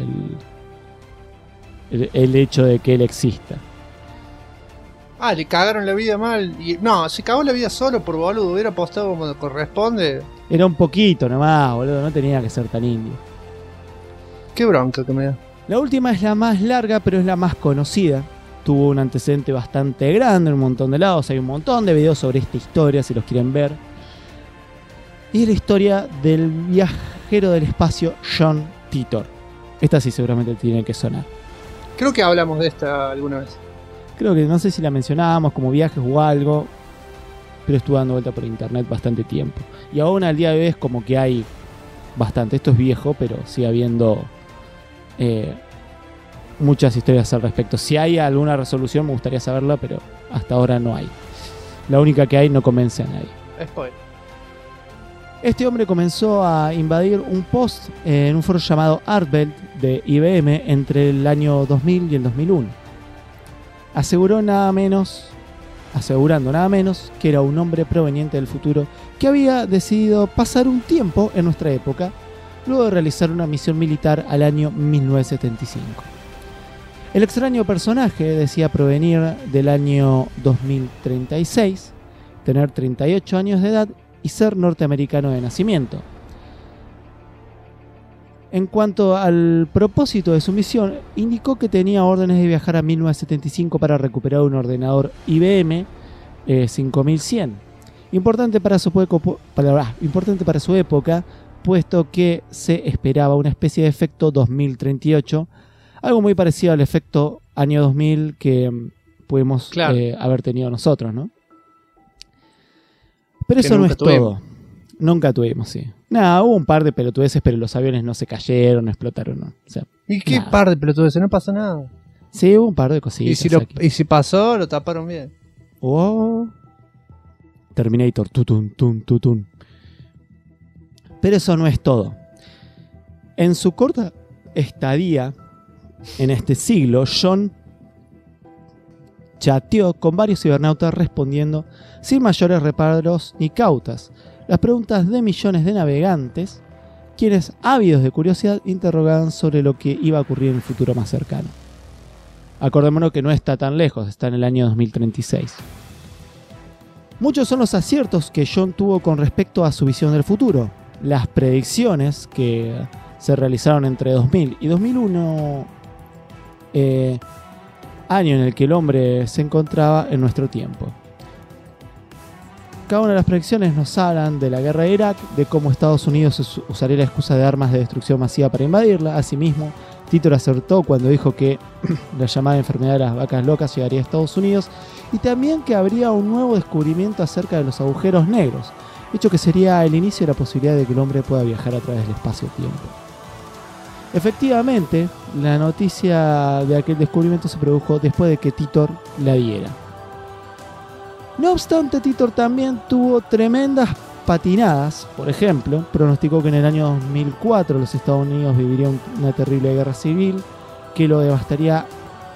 el hecho de que él exista. Le cagaron la vida mal. No, se cagó la vida solo por boludo. Hubiera apostado como corresponde. Era un poquito nomás, boludo, no tenía que ser tan indio. Qué bronca que me da. La última es la más larga, pero es la más conocida. Tuvo un antecedente bastante grande en un montón de lados. Hay un montón de videos sobre esta historia, si los quieren ver. Y es la historia del viajero del espacio John Titor. Esta sí seguramente tiene que sonar. Creo que hablamos de esta alguna vez. Creo que no sé si la mencionábamos como viajes o algo, pero estuve dando vuelta por internet bastante tiempo. Y aún al día de hoy es como que hay bastante. Esto es viejo, pero sigue habiendo muchas historias al respecto. Si hay alguna resolución me gustaría saberla, pero hasta ahora no hay. La única que hay no convence a nadie. Spoiler. Este hombre comenzó a invadir un post en un foro llamado Artbelt de IBM entre el año 2000 y el 2001. Asegurando nada menos que era un hombre proveniente del futuro que había decidido pasar un tiempo en nuestra época luego de realizar una misión militar al año 1975. El extraño personaje decía provenir del año 2036, tener 38 años de edad y ser norteamericano de nacimiento. En cuanto al propósito de su misión, indicó que tenía órdenes de viajar a 1975 para recuperar un ordenador IBM 5100. Importante para su época, puesto que se esperaba una especie de efecto 2038, algo muy parecido al efecto año 2000 que pudimos haber tenido nosotros, ¿no? Pero eso no es todo. Nunca tuvimos, sí. Nada, hubo un par de pelotudeces, pero los aviones no se cayeron, no explotaron, ¿no? O sea, ¿y qué nada. par de pelotudeces? No pasa nada. Sí, hubo un par de cositas. ¿Y si pasó, lo taparon bien? Oh. Terminator, tutun. Pero eso no es todo. En su corta estadía en este siglo, John chateó con varios cibernautas respondiendo sin mayores reparos ni cautas las preguntas de millones de navegantes, quienes, ávidos de curiosidad, interrogaban sobre lo que iba a ocurrir en el futuro más cercano. Acordémonos que no está tan lejos, está en el año 2036. Muchos son los aciertos que John tuvo con respecto a su visión del futuro. Las predicciones que se realizaron entre 2000 y 2001, año en el que el hombre se encontraba en nuestro tiempo. Cada una de las predicciones nos hablan de la guerra de Irak, de cómo Estados Unidos usaría la excusa de armas de destrucción masiva para invadirla. Asimismo, Titor acertó cuando dijo que la llamada enfermedad de las vacas locas llegaría a Estados Unidos, y también que habría un nuevo descubrimiento acerca de los agujeros negros, hecho que sería el inicio de la posibilidad de que el hombre pueda viajar a través del espacio-tiempo. Efectivamente, la noticia de aquel descubrimiento se produjo después de que Titor la diera. No obstante, Titor también tuvo tremendas patinadas. Por ejemplo, pronosticó que en el año 2004 los Estados Unidos vivirían una terrible guerra civil que lo devastaría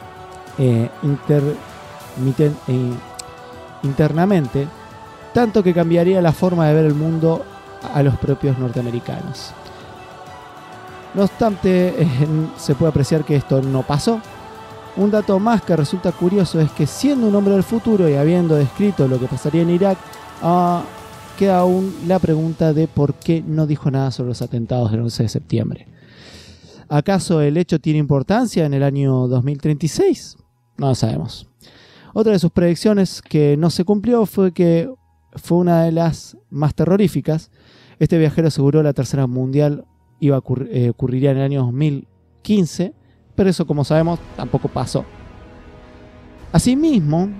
internamente, tanto que cambiaría la forma de ver el mundo a los propios norteamericanos. No obstante, se puede apreciar que esto no pasó. Un dato más que resulta curioso es que, siendo un hombre del futuro y habiendo descrito lo que pasaría en Irak, queda aún la pregunta de por qué no dijo nada sobre los atentados del 11 de septiembre. ¿Acaso el hecho tiene importancia en el año 2036? No lo sabemos. Otra de sus predicciones que no se cumplió fue una de las más terroríficas. Este viajero aseguró la Tercera Mundial ocurriría en el año 2015, pero eso, como sabemos, tampoco pasó. Asimismo,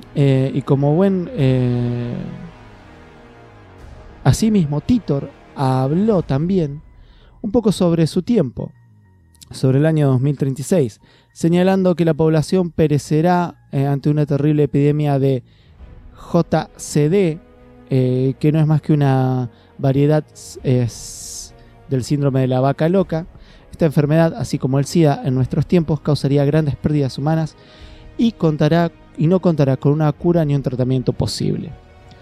Titor habló también un poco sobre su tiempo, sobre el año 2036, señalando que la población perecerá ante una terrible epidemia de JCD, que no es más que una variedad del síndrome de la vaca loca. Esta enfermedad, así como el SIDA en nuestros tiempos, causaría grandes pérdidas humanas y no contará con una cura ni un tratamiento posible.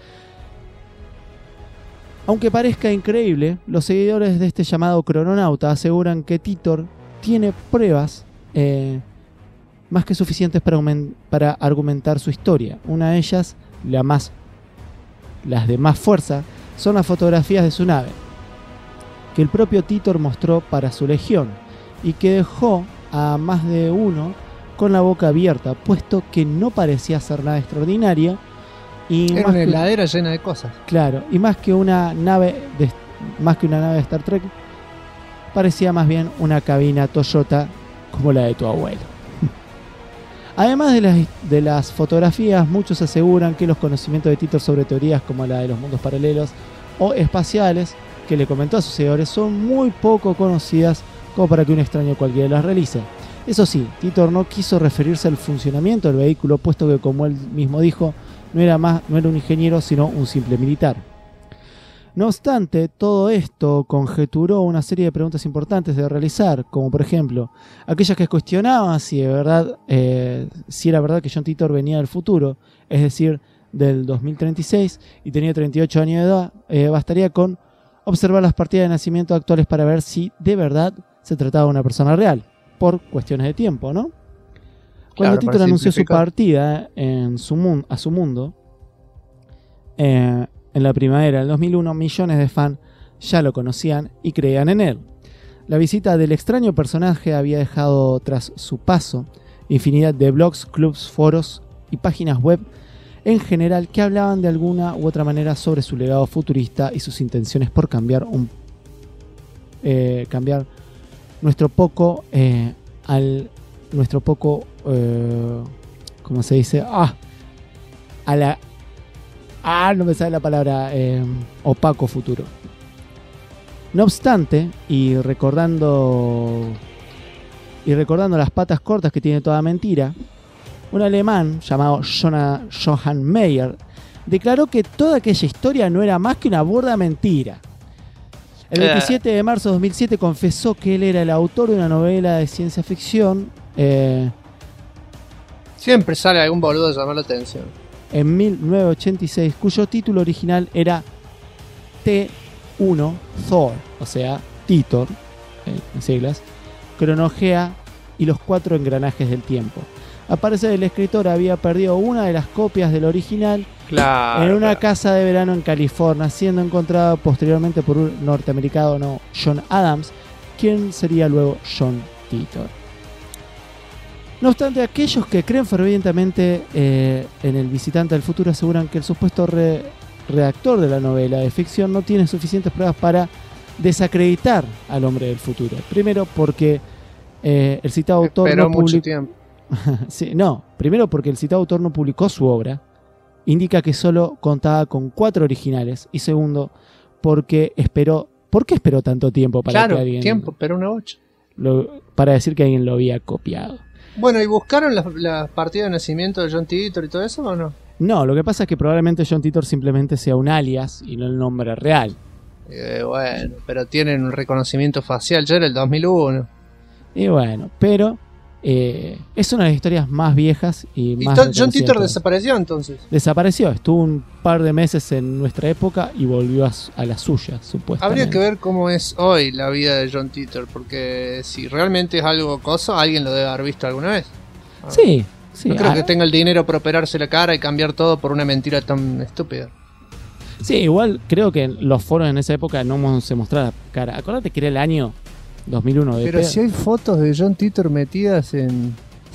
Aunque parezca increíble, los seguidores de este llamado crononauta aseguran que Titor tiene pruebas más que suficientes para argumentar su historia. Una de ellas, las de más fuerza, son las fotografías de su nave, que el propio Titor mostró para su legión y que dejó a más de uno con la boca abierta, puesto que no parecía ser nada extraordinaria. Y era una heladera llena de cosas. Claro, y más que una nave de Star Trek, parecía más bien una cabina Toyota como la de tu abuelo. Además de las fotografías, muchos aseguran que los conocimientos de Titor sobre teorías como la de los mundos paralelos o espaciales que le comentó a sus seguidores son muy poco conocidas como para que un extraño cualquiera las realice. Eso sí, Titor no quiso referirse al funcionamiento del vehículo, puesto que, como él mismo dijo, no era un ingeniero, sino un simple militar. No obstante, todo esto conjeturó una serie de preguntas importantes de realizar, como por ejemplo, aquellas que cuestionaban si era verdad que John Titor venía del futuro, es decir, del 2036, y tenía 38 años de edad. Bastaría con observar las partidas de nacimiento actuales para ver si de verdad se trataba de una persona real, por cuestiones de tiempo, ¿no? Cuando Titor anunció su partida a su mundo, en la primavera del 2001, millones de fans ya lo conocían y creían en él. La visita del extraño personaje había dejado tras su paso infinidad de blogs, clubs, foros y páginas web en general que hablaban de alguna u otra manera sobre su legado futurista y sus intenciones por cambiar nuestro poco ¿cómo se dice? No me sale la palabra, opaco futuro. No obstante, y recordando las patas cortas que tiene toda mentira, un alemán llamado Johann Meyer declaró que toda aquella historia no era más que una burda mentira. El 27 de marzo de 2007 confesó que él era el autor de una novela de ciencia ficción. Siempre sale algún boludo a llamar la atención. En 1986, cuyo título original era T1 Thor, o sea, Titor, en siglas, Cronogea y los 4 engranajes del tiempo. Al parecer, el escritor había perdido una de las copias del original en una casa de verano en California, siendo encontrada posteriormente por un norteamericano, John Adams, quien sería luego John Titor. No obstante, aquellos que creen fervientemente en el visitante del futuro aseguran que el supuesto redactor de la novela de ficción no tiene suficientes pruebas para desacreditar al hombre del futuro. Primero porque el citado autor no mucho tiempo. Sí, primero porque el citado autor no publicó su obra, indica que solo contaba con 4 originales, y segundo porque ¿por qué esperó tanto tiempo para que alguien pero una 8. Para decir que alguien lo había copiado? Bueno, ¿y buscaron la partida de nacimiento de John Titor y todo eso o no? No, lo que pasa es que probablemente John Titor simplemente sea un alias y no el nombre real. Bueno, pero tienen un reconocimiento facial, ya era el 2001. Y bueno, pero es una de las historias más viejas y más... ¿Y John Titor desapareció entonces? Desapareció, estuvo un par de meses en nuestra época y volvió a la suya, supuestamente. Habría que ver cómo es hoy la vida de John Titor, porque si realmente es algo coso, alguien lo debe haber visto alguna vez. Sí. No creo que tenga el dinero para operarse la cara y cambiar todo por una mentira tan estúpida. Sí, igual creo que los foros en esa época no se mostraba cara. Acordate que era el año 2001. Pero si hay fotos de John Titor metidas en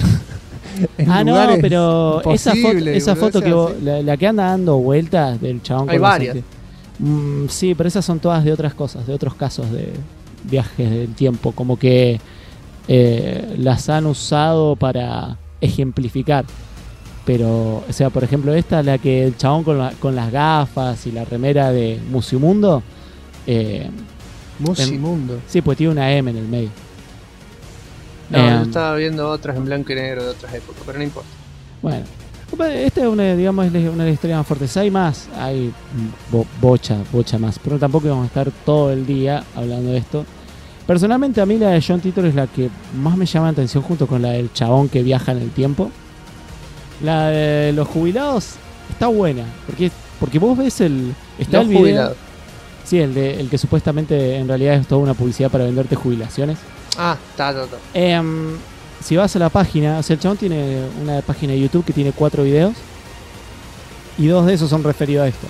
no, pero esa foto que la que anda dando vueltas del chabón. Hay varias. Sí, pero esas son todas de otras cosas, de otros casos de viajes del tiempo. Como que las han usado para ejemplificar. Pero, o sea, por ejemplo, esta, la que el chabón con las gafas y la remera de Musimundo. Musimundo. Sí, pues tiene una M en el medio. No, yo estaba viendo otras en blanco y negro de otras épocas, pero no importa. Bueno, Esta es una, digamos, es una de las historias más fuertes. Hay más, hay bocha más, pero tampoco vamos a estar todo el día hablando de esto. Personalmente a mí la de John Titor es la que más me llama la atención, junto con la del chabón que viaja en el tiempo. La de los jubilados está buena, porque vos ves está Los el video. jubilados. Sí, el que supuestamente en realidad es toda una publicidad para venderte jubilaciones. Ah, está. Si vas a la página, o sea, el chabón tiene una página de YouTube que tiene 4 videos y 2 de esos son referidos a esto.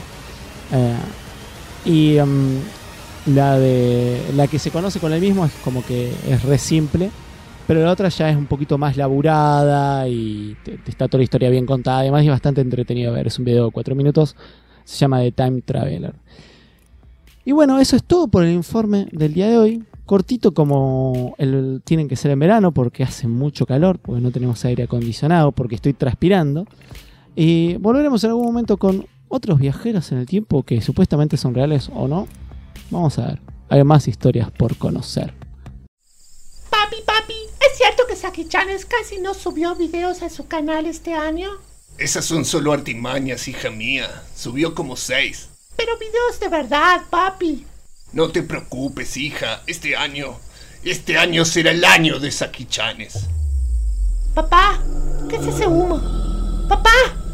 La que se conoce con el mismo es como que es re simple, pero la otra ya es un poquito más laburada y te está toda la historia bien contada. Además es bastante entretenido de ver, es un video de 4 minutos, se llama The Time Traveler. Y bueno, eso es todo por el informe del día de hoy. Cortito como tienen que ser en verano porque hace mucho calor, porque no tenemos aire acondicionado, porque estoy transpirando. Y volveremos en algún momento con otros viajeros en el tiempo que supuestamente son reales o no. Vamos a ver, hay más historias por conocer. Papi, ¿es cierto que Saki-chan casi no subió videos a su canal este año? Esas son solo artimañas, hija mía. Subió como 6. Pero videos de verdad, papi. No te preocupes, hija. Este año será el año de Saki-chanes. Papá, ¿qué es ese humo? ¡Papá!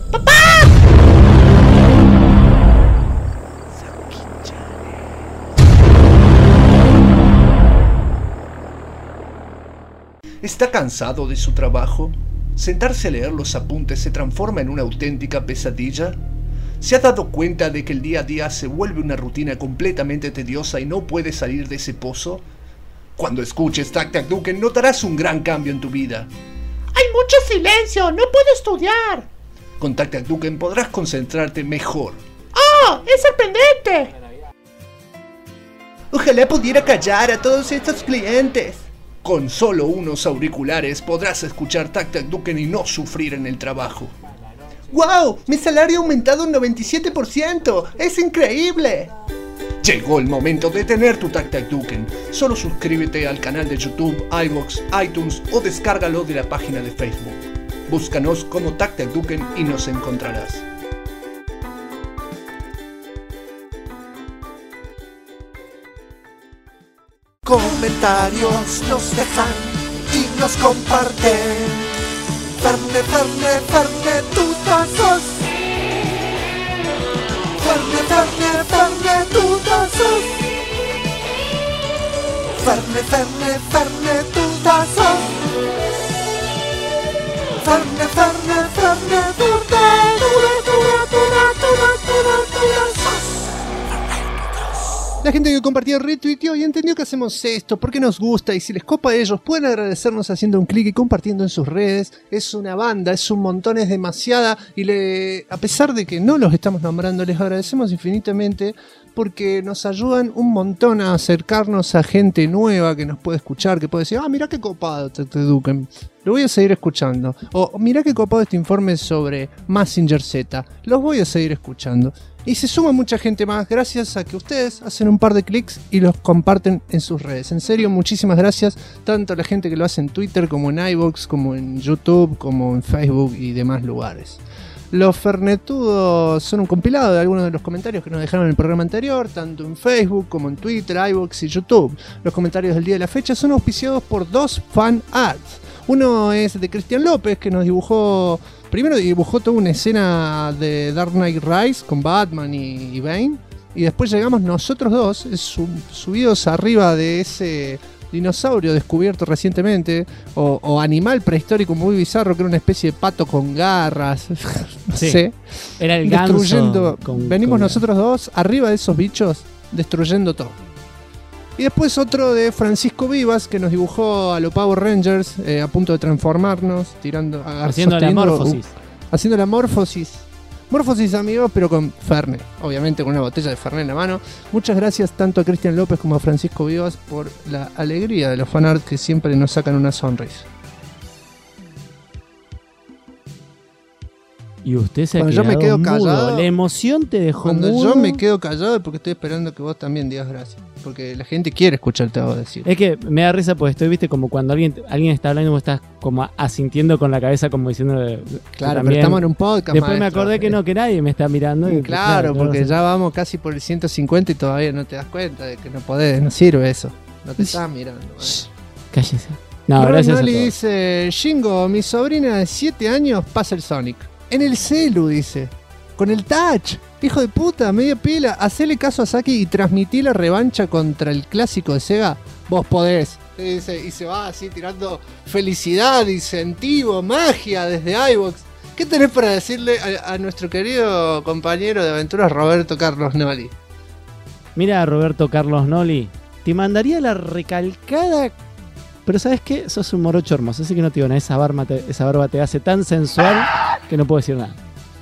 ¿Está cansado de su trabajo? ¿Sentarse a leer los apuntes se transforma en una auténtica pesadilla? ¿Se ha dado cuenta de que el día a día se vuelve una rutina completamente tediosa y no puede salir de ese pozo? Cuando escuches Tac Tac Duken notarás un gran cambio en tu vida. ¡Hay mucho silencio! ¡No puedo estudiar! Con Tac Tac Duken podrás concentrarte mejor. ¡Oh! ¡Es sorprendente! Ojalá pudiera callar a todos estos clientes. Con solo unos auriculares podrás escuchar Tac Tac Duken y no sufrir en el trabajo. ¡Wow! Mi salario ha aumentado un 97%. ¡Es increíble! Llegó el momento de tener tu Tac Tac Duken. Solo suscríbete al canal de YouTube, iVoox, iTunes o descárgalo de la página de Facebook. Búscanos como Tac Tac Duken y nos encontrarás. Comentarios nos dejan y nos comparten. Ferne, tutazos. Ferne, tutazos. Ferne, tutazos. Ferne, La gente que compartió, retuiteó y entendió que hacemos esto, porque nos gusta, y si les copa a ellos, pueden agradecernos haciendo un clic y compartiendo en sus redes. Es una banda, es un montón, es demasiada, y a pesar de que no los estamos nombrando, les agradecemos infinitamente porque nos ayudan un montón a acercarnos a gente nueva que nos puede escuchar, que puede decir, ah, mirá qué copado te eduquen, lo voy a seguir escuchando. O mirá qué copado este informe sobre Mazinger Z, los voy a seguir escuchando. Y se suma mucha gente más gracias a que ustedes hacen un par de clics y los comparten en sus redes. En serio, muchísimas gracias tanto a la gente que lo hace en Twitter como en iVoox, como en YouTube, como en Facebook y demás lugares. Los Fernetudos son un compilado de algunos de los comentarios que nos dejaron en el programa anterior, tanto en Facebook como en Twitter, iVoox y YouTube. Los comentarios del día de la fecha son auspiciados por 2 fan arts. Uno es de Cristian López, que nos dibujó... Primero dibujó toda una escena de Dark Knight Rise con Batman y Bane. Y después llegamos nosotros dos, subidos arriba de ese dinosaurio descubierto recientemente. O animal prehistórico muy bizarro, que era una especie de pato con garras. No sé. Era el ganso. Destruyendo. Venimos nosotros dos arriba de esos bichos, destruyendo todo. Y después otro de Francisco Vivas, que nos dibujó a los Power Rangers a punto de transformarnos, haciendo la morfosis. Haciendo la morfosis. Morfosis, amigos, pero con Fernet. Obviamente con una botella de Fernet en la mano. Muchas gracias tanto a Cristian López como a Francisco Vivas por la alegría de los fanarts que siempre nos sacan una sonrisa. Y usted se Cuando yo me quedo mudo. callado, La emoción te dejó cuando mudo. yo me quedo callado es porque estoy esperando que vos también digas gracias. porque la gente quiere escucharte a vos decir. Es que me da risa porque estoy, viste, como cuando alguien está hablando y vos estás como asintiendo con la cabeza, como diciendo. Claro, pero estamos en un podcast. Después maestro. me acordé que nadie me está mirando. Y, Claro, porque ya vamos casi por el 150 y todavía no te das cuenta de que no podés, no sirve eso. No te estás mirando. Cállese. No, gracias a Ronoli todos. dice: Shingo, mi sobrina de 7 años pasa el Sonic. En el celu, dice. Con el touch. Hijo de puta, media pila. Hacele caso a Saki y transmití la revancha contra el clásico de Sega. Vos podés. Y se va así tirando felicidad, incentivo, magia desde iVoox. ¿Qué tenés para decirle a nuestro querido compañero de aventuras Roberto Carlos Noli? Mira, Roberto Carlos Noli, te mandaría la recalcada. Pero ¿sabes qué? Sos un morocho hermoso. Así que no te digo nada. Esa barba te hace tan sensual que no puedo decir nada.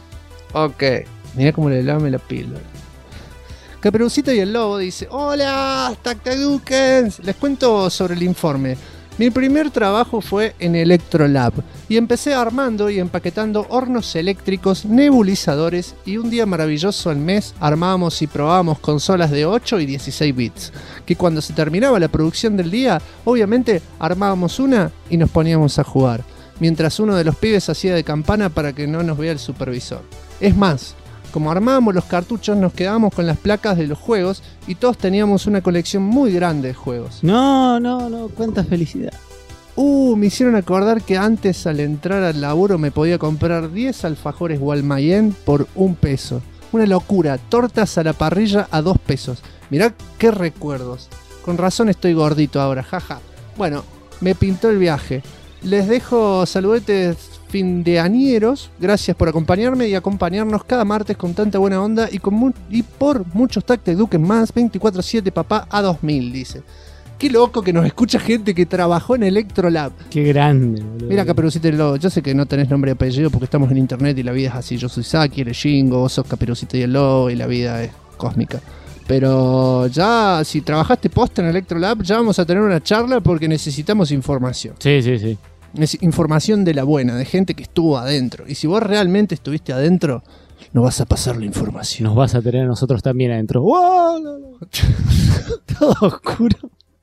Ok. Mirá cómo le lame la píldora. Caperucita y el Lobo dice: Hola, Tactadukens. Les cuento sobre el informe. Mi primer trabajo fue en Electrolab y empecé armando y empaquetando hornos eléctricos, nebulizadores y un día maravilloso al mes armábamos y probábamos consolas de 8 y 16 bits, que cuando se terminaba la producción del día, obviamente armábamos una y nos poníamos a jugar, mientras uno de los pibes hacía de campana para que no nos vea el supervisor. Es más, como armábamos los cartuchos nos quedábamos con las placas de los juegos y todos teníamos una colección muy grande de juegos. No, cuánta felicidad. Me hicieron acordar que antes al entrar al laburo me podía comprar 10 alfajores Gualmayen por $1. Una locura, tortas a la parrilla a $2. Mirá qué recuerdos. Con razón estoy gordito ahora, jaja. Bueno, me pintó el viaje. Les dejo saludetes findeanieros. Gracias por acompañarme y acompañarnos cada martes con tanta buena onda y por muchos Tactedukens más. 24/7 papá a 2000, dice. Qué loco que nos escucha gente que trabajó en Electrolab. Qué grande, boludo. Mira, Caperucita y el Lobo, yo sé que no tenés nombre y apellido porque estamos en internet y la vida es así. Yo soy Saki, él es Shingo, vos sos Caperucita y el Lobo y la vida es cósmica. Pero ya, si trabajaste posta en Electrolab, ya vamos a tener una charla porque necesitamos información. Sí. Información de la buena, de gente que estuvo adentro. Y si vos realmente estuviste adentro, nos vas a pasar la información. Nos vas a tener a nosotros también adentro. ¡Wow! Todo oscuro.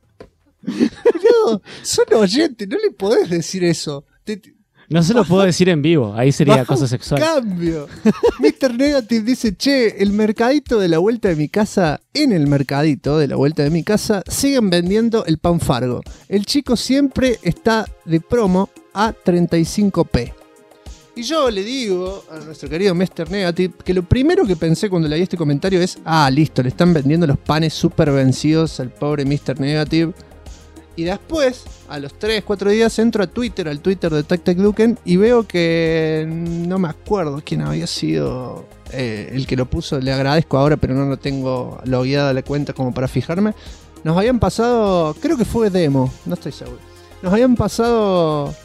No, son oyentes, no le podés decir eso. No se lo puedo decir en vivo, ahí sería Bajo cosa sexual. Cambio. Mr. Negative dice: Che, el mercadito de la vuelta de mi casa, en el mercadito de la vuelta de mi casa, siguen vendiendo el pan Fargo. El chico siempre está de promo a 35p. Y yo le digo a nuestro querido Mr. Negative que lo primero que pensé cuando leí este comentario es: listo, le están vendiendo los panes super vencidos al pobre Mr. Negative. Y después, a los 3-4 días, entro a Twitter, al Twitter de Tactedukens, y veo que no me acuerdo quién había sido el que lo puso. Le agradezco ahora, pero no lo tengo logueada la cuenta como para fijarme. Nos habían pasado, creo que fue demo, no estoy seguro. Nos habían pasado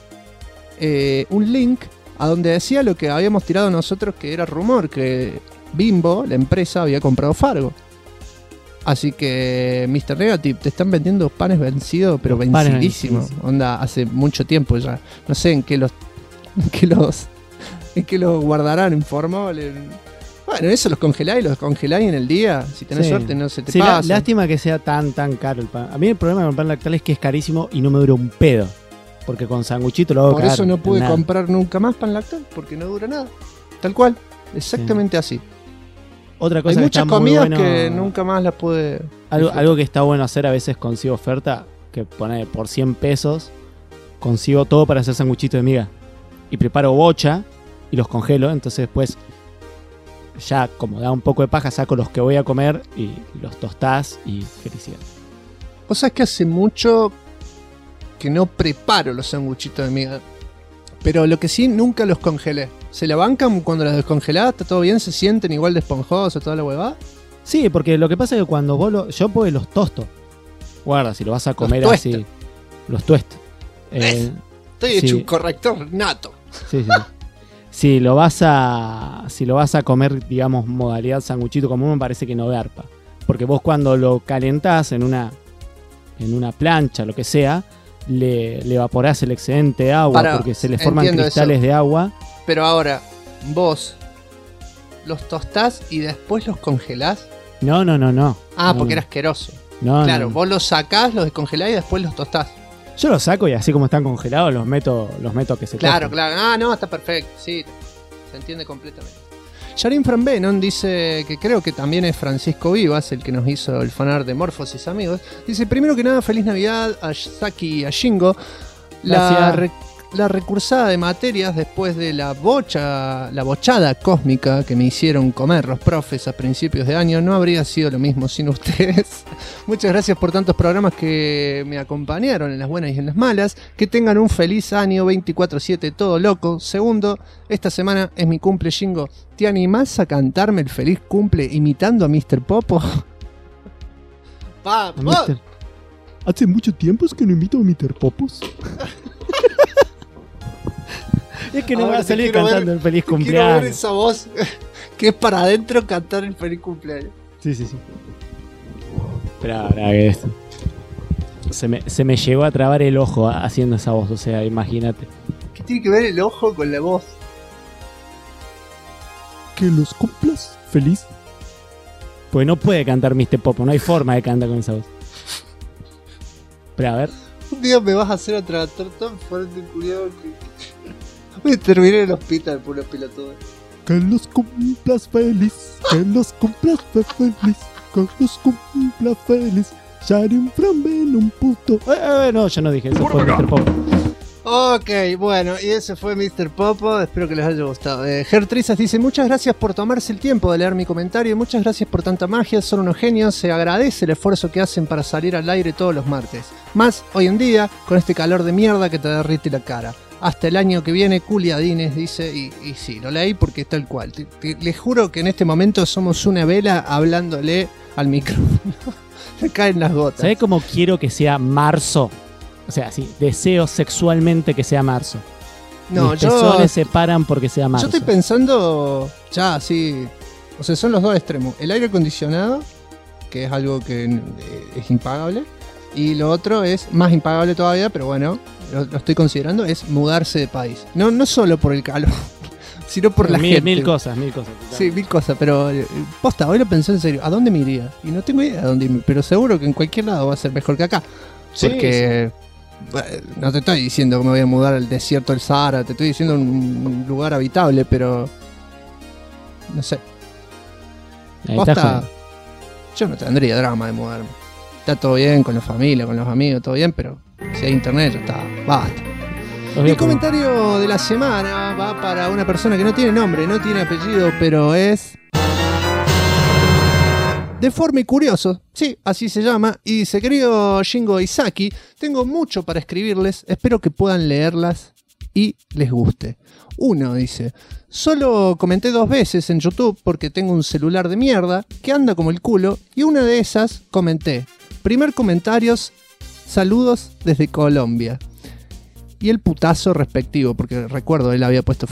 un link a donde decía lo que habíamos tirado nosotros, que era rumor, que Bimbo, la empresa, había comprado Fargo. Así que, Mr. Negative, te están vendiendo panes vencidos, pero vencidísimos. Onda, hace mucho tiempo ya. No sé en qué los guardarán en formol. Bueno, eso los congeláis en el día. Si tenés suerte, no se te pasa. Lástima que sea tan caro el pan. A mí el problema con el pan lactal es que es carísimo y no me dura un pedo. Porque con sanguchito lo hago Por eso no pude comprar nunca más pan lactal, porque no dura nada. Tal cual. Exactamente así. Otra cosa hay que muchas está comidas muy bueno, que nunca más las pude. Algo que está bueno hacer, a veces consigo oferta, que pone por $100, consigo todo para hacer sanguchito de miga. Y preparo bocha y los congelo, entonces después ya como da un poco de paja, saco los que voy a comer y los tostás y felicidad. O sea, es que hace mucho que no preparo los sanguchitos de miga. Pero lo que sí, nunca los congelé. ¿Se la bancan cuando los descongelás? ¿Está todo bien? ¿Se sienten igual de esponjosos, toda la huevada? Sí, porque lo que pasa es que cuando vos yo pues los tosto. Guarda, si lo vas a comer así, los tuesto. Estoy hecho un corrector nato. Sí. Si lo vas a comer, digamos, modalidad sanguchito común, me parece que no garpa. Porque vos cuando lo calentás en una plancha, lo que sea, le evaporás el excedente de agua porque se le forman cristales de agua. Pero ahora, vos los tostás y después los congelás. No. Porque era asqueroso. No, Claro, no. vos los sacás, los descongelás y después los tostás. Yo los saco y así como están congelados los meto a que se Claro, tosten. claro. Ah, no, está perfecto. Sí, se entiende completamente. Yarin Franbenon dice que creo que también es Francisco Vivas, el que nos hizo el fanart de Morphosis, amigos. Dice, primero que nada, feliz Navidad a Saki y a Shingo. Gracias. La recursada de materias después de la bochada cósmica que me hicieron comer los profes a principios de año no habría sido lo mismo sin ustedes. Muchas gracias por tantos programas que me acompañaron en las buenas y en las malas. Que tengan un feliz año 24/7 todo loco. Segundo, esta semana es mi cumple, Shingo. ¿Te animás a cantarme el feliz cumple imitando a Mr. Popo? A Mr. Hace mucho tiempo es que no invito a Mr. Popos. Es que no Ahora va a te salir quiero cantando ver- el feliz Quiero ver cumpleaños. esa voz que es para adentro cantar el feliz cumpleaños. Sí. Esperá, que esto. Se me llegó a trabar el ojo haciendo esa voz, o sea, imagínate. ¿Qué tiene que ver el ojo con la voz? Que los cumplas feliz. Pues no puede cantar Mr. Popo, no hay forma de cantar con esa voz. Pero a ver. Un día me vas a hacer atratar tan fuerte, culiado, que voy a terminar en el hospital por una pelotuda. Que los cumplas feliz. Que los cumplas feliz. Que los cumplas feliz. Yarin Franbenon, puto. No, yo no dije eso, fue Mr. Popo. Ok, bueno, y ese fue Mr. Popo, espero que les haya gustado. Gertrizas dice, muchas gracias por tomarse el tiempo de leer mi comentario y muchas gracias por tanta magia, son unos genios, se agradece el esfuerzo que hacen para salir al aire todos los martes. Más hoy en día, con este calor de mierda que te derrite la cara. Hasta el año que viene, culiadines, dice, y sí, lo leí porque es tal cual. Les juro que en este momento somos una vela hablándole al micrófono. Me caen las gotas. ¿Sabés cómo quiero que sea marzo? O sea, sí, deseo sexualmente que sea marzo. No, Mis yo pezones se paran porque sea marzo. Yo estoy pensando ya así, o sea, son los dos extremos. El aire acondicionado, que es algo que es impagable, y lo otro es más impagable todavía, pero bueno, lo estoy considerando, es mudarse de país. No solo por el calor, sino por la gente. Mil cosas. Sí, mil cosas, pero posta, hoy lo pensé en serio, ¿a dónde me iría? Y no tengo idea de dónde irme, pero seguro que en cualquier lado va a ser mejor que acá. Porque no te estoy diciendo que me voy a mudar al desierto del Sahara, te estoy diciendo un lugar habitable, pero no sé. Ahí Posta, está, Juan. yo no tendría drama de mudarme. Está todo bien con la familia, con los amigos, todo bien, pero si hay internet ya está, basta. El comentario de la semana va para una persona que no tiene nombre, no tiene apellido, pero es Deforme y Curioso, sí, así se llama, y dice, querido Shingo Isaki, tengo mucho para escribirles, espero que puedan leerlas y les guste. Uno, dice, solo comenté 2 veces en YouTube porque tengo un celular de mierda que anda como el culo, y una de esas comenté, primer comentarios, saludos desde Colombia. Y el putazo respectivo, porque recuerdo, él había puesto...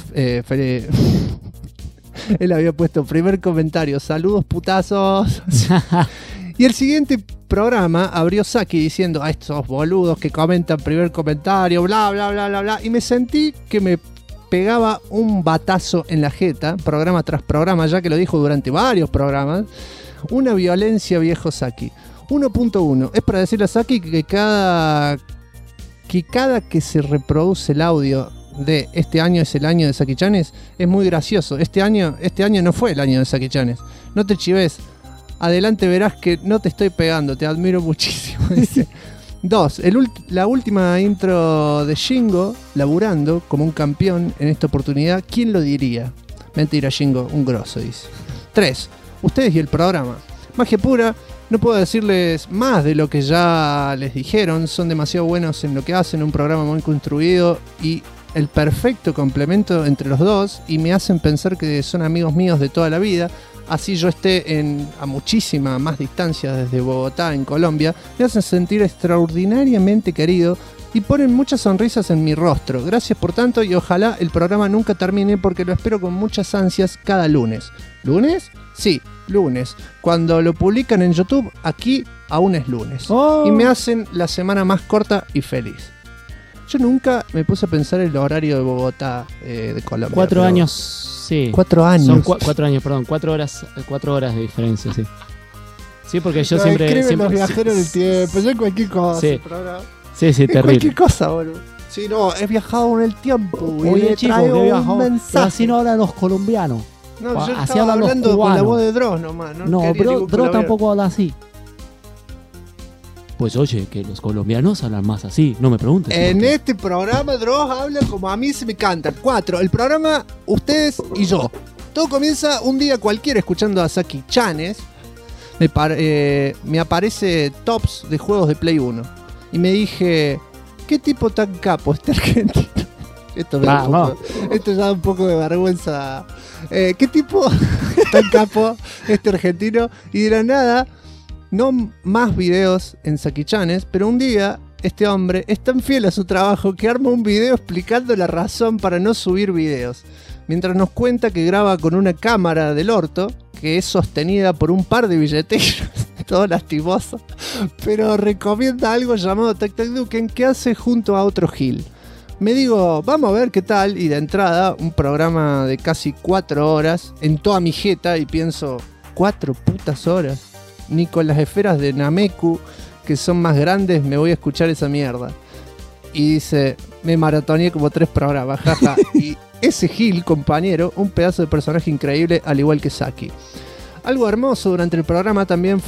Él había puesto primer comentario, saludos putazos. Y el siguiente programa abrió Saki diciendo, a estos boludos que comentan primer comentario, bla, bla, bla, bla, bla. Y me sentí que me pegaba un batazo en la jeta, programa tras programa, ya que lo dijo durante varios programas. Una violencia, viejo Saki. 1.1. Es para decirle a Saki que cada que se reproduce el audio de este año es el año de Saki Chanes, es muy gracioso. Este año no fue el año de Saki Chanes. No te chives. Adelante verás que no te estoy pegando. Te admiro muchísimo. Dice. 2. La última intro de Shingo, laburando como un campeón en esta oportunidad. ¿Quién lo diría? Mentira, Shingo, un grosso, dice. 3. Ustedes y el programa. Magia pura. No puedo decirles más de lo que ya les dijeron. Son demasiado buenos en lo que hacen. Un programa muy construido y el perfecto complemento entre los dos. Y me hacen pensar que son amigos míos de toda la vida. Así yo esté a muchísima más distancia desde Bogotá, en Colombia. Me hacen sentir extraordinariamente querido y ponen muchas sonrisas en mi rostro. Gracias por tanto y ojalá el programa nunca termine porque lo espero con muchas ansias cada lunes. ¿Lunes? Sí, lunes. Cuando lo publican en YouTube, aquí aún es lunes. Y me hacen la semana más corta y feliz. Yo nunca me puse a pensar el horario de Bogotá, de Colombia. 4 años, sí. 4 años. Son 4 años, perdón. 4 horas de diferencia, sí. Sí, porque yo Lo siempre... escriben siempre los viajeros del tiempo, yo cualquier cosa. Sí. Programa. Sí, Es terrible. cualquier cosa, boludo. Sí, no, he viajado en el tiempo. Y Oye, le chicos, traigo que he un viajado. mensaje. Así no hablan los colombianos. No, yo así estaba hablan los hablando con la cubanos. voz de Dross nomás. No, quería ningún Bro colombiano. tampoco habla así. Pues oye, que los colombianos hablan más así, no me preguntes. En este programa Dross habla como a mí se me canta. 4. El programa ustedes y yo. Todo comienza un día cualquiera escuchando a Saki Chanes. Me aparece tops de juegos de Play 1. Y me dije, ¿qué tipo tan capo este argentino? Esto me da esto ya da un poco de vergüenza. ¿Qué tipo tan capo este argentino? Y de la nada, no más videos en Saki Chanes, pero un día este hombre es tan fiel a su trabajo que arma un video explicando la razón para no subir videos. Mientras nos cuenta que graba con una cámara del orto, que es sostenida por un par de billeteros, todo lastimoso, pero recomienda algo llamado TacTacDuken que hace junto a otro Gil. Me digo, vamos a ver qué tal, y de entrada, un programa de casi 4 horas, en toda mi jeta, y pienso, 4 putas horas. Ni con las esferas de Nameku, que son más grandes, me voy a escuchar esa mierda. Y dice, me maratoneé como 3 programas, jaja. Y ese Gil, compañero, un pedazo de personaje increíble, al igual que Saki. Algo hermoso durante el programa también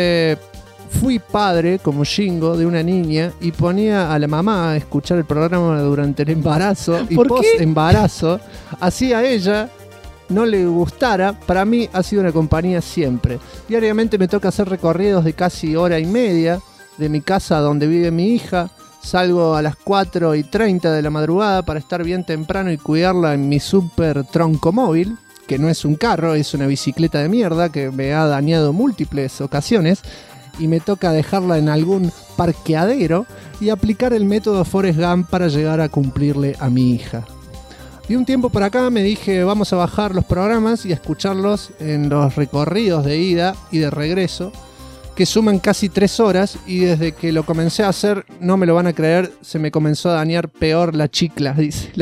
fui padre, como Shingo, de una niña, y ponía a la mamá a escuchar el programa durante el embarazo y post-embarazo. Así a ella no le gustara, para mí ha sido una compañía siempre. Diariamente me toca hacer recorridos de casi hora y media de mi casa donde vive mi hija. Salgo a las 4:30 de la madrugada para estar bien temprano y cuidarla en mi super troncomóvil, que no es un carro, es una bicicleta de mierda que me ha dañado múltiples ocasiones, y me toca dejarla en algún parqueadero y aplicar el método Forrest Gump para llegar a cumplirle a mi hija. De un tiempo para acá me dije, vamos a bajar los programas y a escucharlos en los recorridos de ida y de regreso, que suman casi 3 horas, y desde que lo comencé a hacer, no me lo van a creer, se me comenzó a dañar peor la cicla.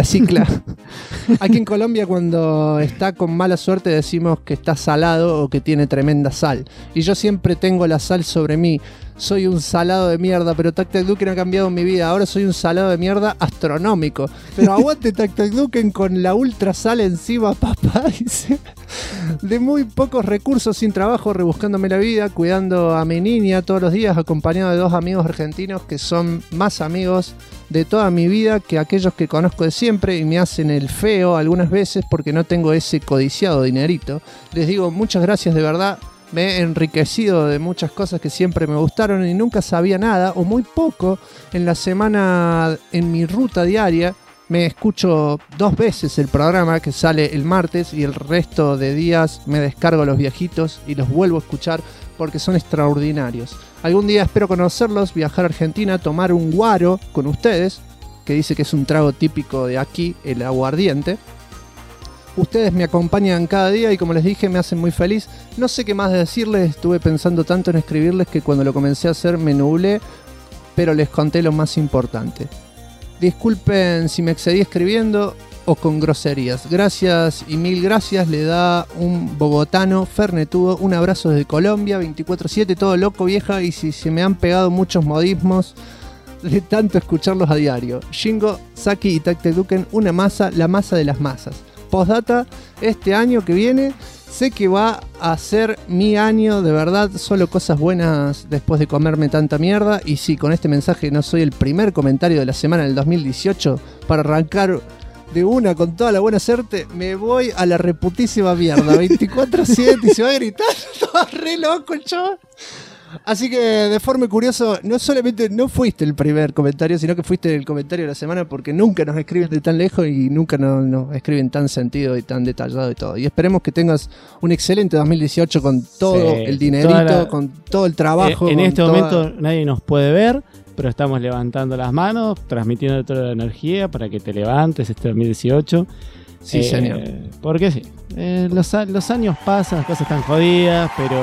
Aquí en Colombia, cuando está con mala suerte, decimos que está salado o que tiene tremenda sal. Y yo siempre tengo la sal sobre mí. Soy un salado de mierda, pero TacTacDuken ha cambiado mi vida. Ahora soy un salado de mierda astronómico. Pero aguante TacTacDuken con la ultra sal encima, papá, dice. De muy pocos recursos, sin trabajo, rebuscándome la vida, cuidando a mi niña todos los días, acompañado de 2 amigos argentinos que son más amigos de toda mi vida que aquellos que conozco de siempre y me hacen el feo algunas veces porque no tengo ese codiciado dinerito. Les digo muchas gracias de verdad. Me he enriquecido de muchas cosas que siempre me gustaron y nunca sabía nada o muy poco en la semana en mi ruta diaria. Me escucho 2 veces el programa que sale el martes y el resto de días me descargo los viejitos y los vuelvo a escuchar porque son extraordinarios. Algún día espero conocerlos, viajar a Argentina, tomar un guaro con ustedes, que dice que es un trago típico de aquí, el aguardiente. Ustedes me acompañan cada día y como les dije me hacen muy feliz. No sé qué más decirles, estuve pensando tanto en escribirles que cuando lo comencé a hacer me nublé, pero les conté lo más importante. Disculpen si me excedí escribiendo o con groserías. Gracias y mil gracias, le da un bogotano fernetudo. Un abrazo desde Colombia, 24/7, todo loco vieja, y si se me han pegado muchos modismos de tanto escucharlos a diario. Shingo, Saki y TacTacDuken, una masa, la masa de las masas. Postdata, este año que viene sé que va a ser mi año, de verdad, solo cosas buenas después de comerme tanta mierda. Y sí, con este mensaje no soy el primer comentario de la semana del 2018. Para arrancar de una con toda la buena suerte, me voy a la reputísima mierda, 24/7, y se va a gritar, todo re loco el chaval. Así que, de forma curiosa, no solamente no fuiste el primer comentario, sino que fuiste el comentario de la semana, porque nunca nos escriben de tan lejos y nunca nos escriben tan sentido y tan detallado y todo. Y esperemos que tengas un excelente 2018 con todo el dinerito, con todo el trabajo. En este momento nadie nos puede ver, pero estamos levantando las manos, transmitiendo toda la energía para que te levantes este 2018. Sí, señor. Porque sí, los años pasan, las cosas están jodidas, pero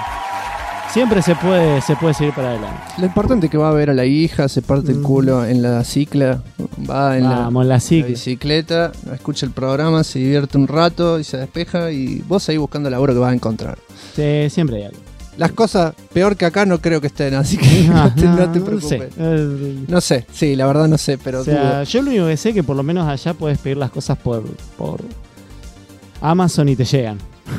siempre se puede seguir para adelante. Lo importante es que va a ver a la hija, se parte el culo en la cicla, va en la bicicleta, escucha el programa, se divierte un rato y se despeja, y vos ahí buscando laburo que vas a encontrar. Sí, siempre hay algo. Las cosas peor que acá no creo que estén, así que no te preocupes. No sé, sí, la verdad no sé, pero o sea, yo lo único que sé es que por lo menos allá puedes pedir las cosas por Amazon y te llegan.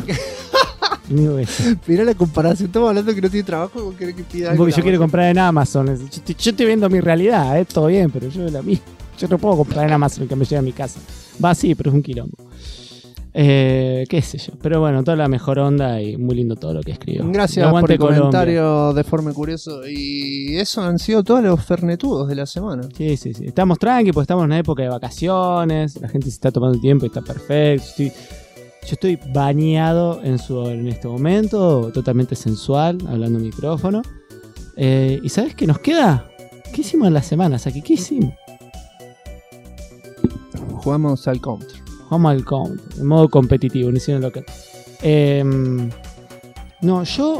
Mirá la comparación, estamos hablando que no tiene trabajo, ¿cómo querés que pida algo? Porque yo quiero comprar en Amazon. Yo estoy viendo mi realidad, todo bien, pero yo no puedo comprar en Amazon que me llegue a mi casa. Va, sí, pero es un quilombo. Qué sé yo. Pero bueno, toda la mejor onda y muy lindo todo lo que escribo. Gracias por el comentario de forma curioso. Y eso han sido todos los fernetudos de la semana. Sí. Estamos tranqui, porque estamos en una época de vacaciones. La gente se está tomando tiempo y está perfecto. Yo estoy bañado en sudor en este momento, totalmente sensual, hablando en micrófono. ¿Y sabes qué nos queda? ¿Qué hicimos en la semana, Saki? ¿Qué hicimos? Jugamos al Counter. Jugamos al Counter, en modo competitivo, no hicieron local. No, yo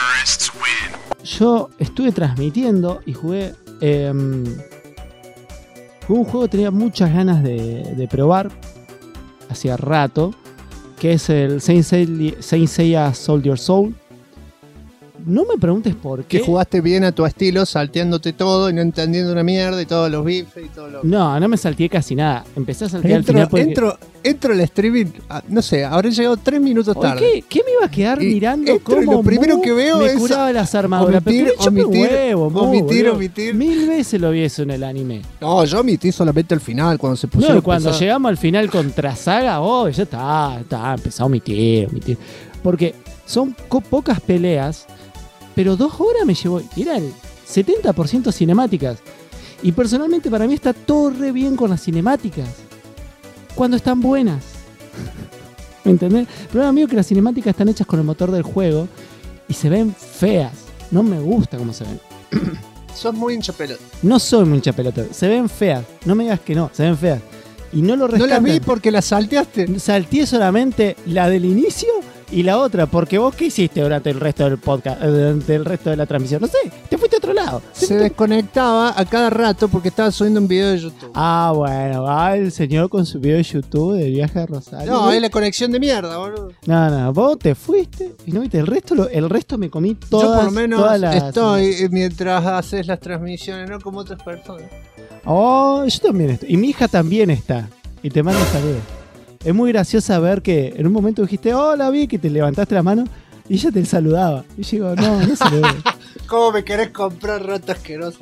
estuve transmitiendo y jugué un juego que tenía muchas ganas de probar hacía rato, que es el Saint Seiya Soldier Soul. No me preguntes por qué. Que jugaste bien a tu estilo, salteándote todo y no entendiendo una mierda y todos los bifes y todo lo... No me salteé casi nada. Empecé a saltear al final porque... Entro al streaming, no sé, habré llegado 3 minutos tarde. ¿Qué me iba a quedar mirando cómo lo primero que veo me es curaba las armaduras? Omitir. 1000 veces lo vi eso en el anime. No, yo omití solamente al final, cuando se pusieron. No, cuando llegamos al final contra Saga, ya está, empezó a omitir. Porque son pocas peleas, pero 2 horas me llevó. Eran 70% cinemáticas. Y personalmente para mí está todo re bien con las cinemáticas. Cuando están buenas. ¿Me entendés? El problema mío es que las cinemáticas están hechas con el motor del juego y se ven feas. No me gusta cómo se ven. Sos muy hincha pelota. No soy muy hincha pelota. Se ven feas. No me digas que no. Se ven feas. Y no lo rescatan. No la vi porque la salteaste. Salteé solamente la del inicio y la otra. Porque vos, ¿qué hiciste durante el resto del podcast? Durante el resto de la transmisión. No sé. Te fuiste a otro lado. Se desconectaba a cada rato porque estaba subiendo un video de YouTube. Bueno. El señor con su video de YouTube del viaje a Rosario. No, es la conexión de mierda, boludo. No. Vos te fuiste y no viste el resto me comí todas. Yo por lo menos las... estoy mientras haces las transmisiones, no como otras personas. Yo también estoy. Y mi hija también está. Y te mando saludos. Es muy gracioso ver que en un momento dijiste, hola Vicky, te levantaste la mano y ella te saludaba. Y yo digo, no saludé. ¿Cómo me querés comprar rata asquerosa?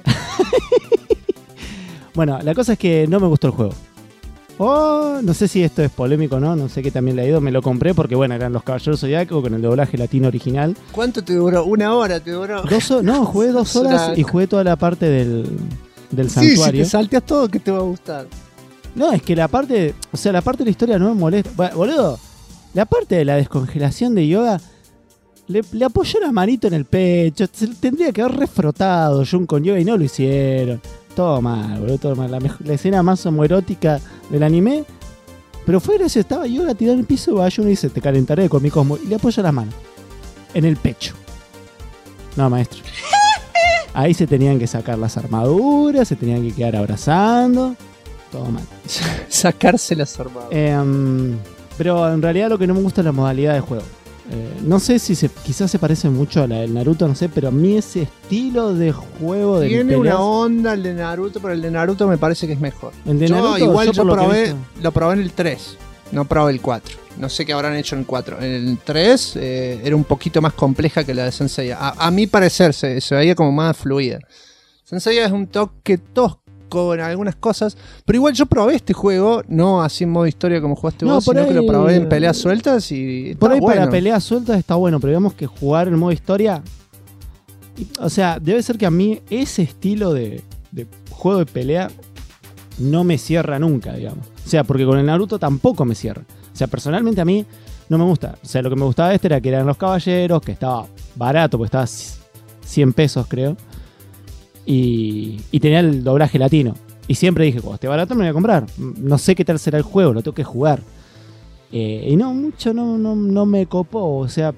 Bueno, la cosa es que no me gustó el juego. No sé si esto es polémico o no sé qué también le ha ido. Me lo compré porque, bueno, eran los Caballeros Zodiaco con el doblaje latino original. ¿Cuánto te duró? ¿1 hora te duró? Jugué 2 horas y jugué toda la parte del santuario. Si te salteas todo, ¿qué te va a gustar? No, es que la parte de la historia no me molesta. Boludo, la parte de la descongelación de Yoga le apoyó la manito en el pecho. Tendría que haber refrotado Jun con Yoga y no lo hicieron. Todo mal, boludo, todo mal. La escena más homoerótica del anime. Pero fue gracioso, estaba Yoga tirado en el piso, va Jun y dice, te calentaré con mi cosmo. Y le apoya la mano en el pecho. No, maestro. Ahí se tenían que sacar las armaduras, se tenían que quedar abrazando. Todo mal. Sacarse las armaduras. Pero en realidad lo que no me gusta es la modalidad de juego. No sé si quizás se parece mucho a la del Naruto, no sé, pero a mí ese estilo de juego de tiene una onda el de Naruto, pero el de Naruto me parece que es mejor. El de Naruto, igual yo lo probé en el 3, no probé el 4. No sé qué habrán hecho en el 4. En el 3 era un poquito más compleja que la de Senseiya. A mi parecer se veía como más fluida. Senseiya es un toque tosco en algunas cosas, pero igual yo probé este juego, no así en modo historia como jugaste vos, sino que lo probé en peleas sueltas y por ahí bueno. Para peleas sueltas está bueno, pero digamos que jugar en modo historia, o sea, debe ser que a mí ese estilo de juego de pelea no me cierra nunca, digamos. O sea, porque con el Naruto tampoco me cierra. O sea, personalmente a mí no me gusta. O sea, lo que me gustaba de este era que eran los caballeros, que estaba barato, porque estaba 100 pesos creo. Y tenía el doblaje latino. Y siempre dije, cuando esté barato me lo voy a comprar. No sé qué tal será el juego, lo tengo que jugar. Y no, mucho no me copó. O sea,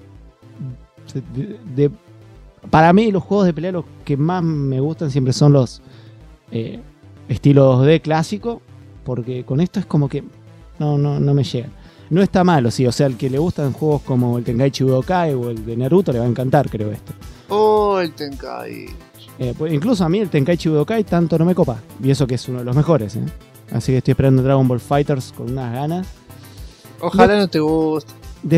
para mí los juegos de pelea los que más me gustan siempre son los estilos 2D clásico. Porque con esto es como que no me llegan. No está malo, sí. O sea, al que le gustan juegos como el Tenkaichi Budokai o el de Naruto le va a encantar, creo, esto. Oh, el Tenkai. Pues incluso a mí el Tenkaichi Budokai tanto no me copa. Y eso que es uno de los mejores, ¿eh? Así que estoy esperando Dragon Ball Fighters con unas ganas. Ojalá no te guste.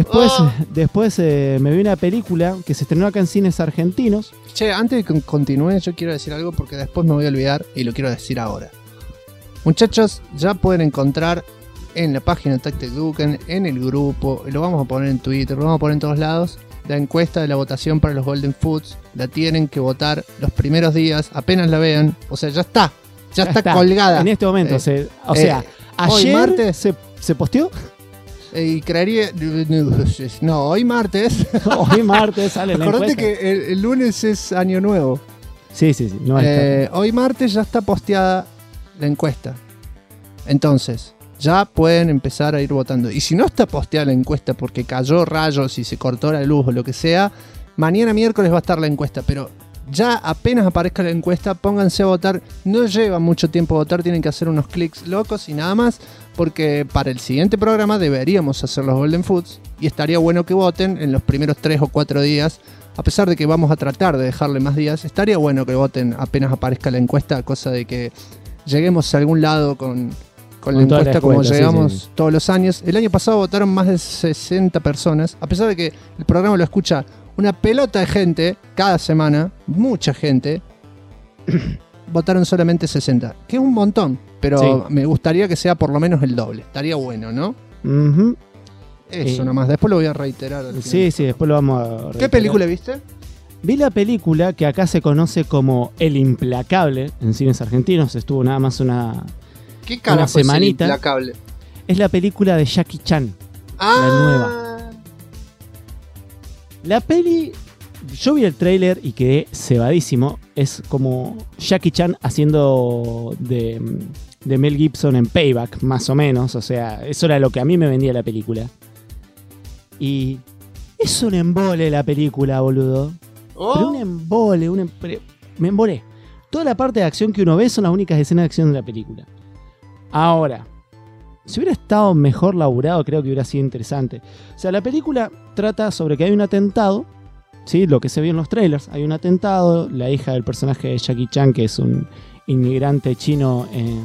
Después me vi una película que se estrenó acá en cines argentinos. Che, antes de que continúe, yo quiero decir algo porque después me voy a olvidar y lo quiero decir ahora. Muchachos, ya pueden encontrar en la página de Tactic Duken, en el grupo, lo vamos a poner en Twitter, lo vamos a poner en todos lados, la encuesta de la votación para los Golden Foods. La tienen que votar los primeros días, apenas la vean. O sea, ya está colgada. En este momento, ayer hoy martes se posteó. Y creería... No, hoy martes. Hoy martes sale la Acordate encuesta. que el lunes es Año Nuevo. Sí. No hoy martes ya está posteada la encuesta. Entonces, ya pueden empezar a ir votando. Y si no está posteada la encuesta porque cayó rayos y se cortó la luz o lo que sea, mañana miércoles va a estar la encuesta. Pero ya apenas aparezca la encuesta, pónganse a votar. No lleva mucho tiempo votar, tienen que hacer unos clics locos y nada más. Porque para el siguiente programa deberíamos hacer los Golden Foods. Y estaría bueno que voten en los primeros 3 o 4 días. A pesar de que vamos a tratar de dejarle más días, estaría bueno que voten apenas aparezca la encuesta. Cosa de que lleguemos a algún lado con la encuesta como llegamos todos los años. El año pasado votaron más de 60 personas. A pesar de que el programa lo escucha una pelota de gente cada semana, mucha gente, votaron solamente 60. Que es un montón. Pero me gustaría que sea por lo menos el doble. Estaría bueno, ¿no? Uh-huh. Eso nomás. Después lo voy a reiterar. Sí, después lo vamos a reiterar. ¿Qué película viste? Vi la película que acá se conoce como El Implacable en cines argentinos. Estuvo nada más una semanita. Es El Implacable? Es la película de Jackie Chan. La nueva. La peli... Yo vi el tráiler y quedé cebadísimo. Es como Jackie Chan haciendo de Mel Gibson en Payback, más o menos. O sea, eso era lo que a mí me vendía la película. Y es un embole la película, boludo. Pero un embole, me embolé. Toda la parte de acción que uno ve son las únicas escenas de acción de la película. Ahora, si hubiera estado mejor laburado, creo que hubiera sido interesante. O sea, la película trata sobre que hay un atentado. Sí, lo que se vio en los trailers. Hay un atentado. La hija del personaje de Jackie Chan, que es un inmigrante chino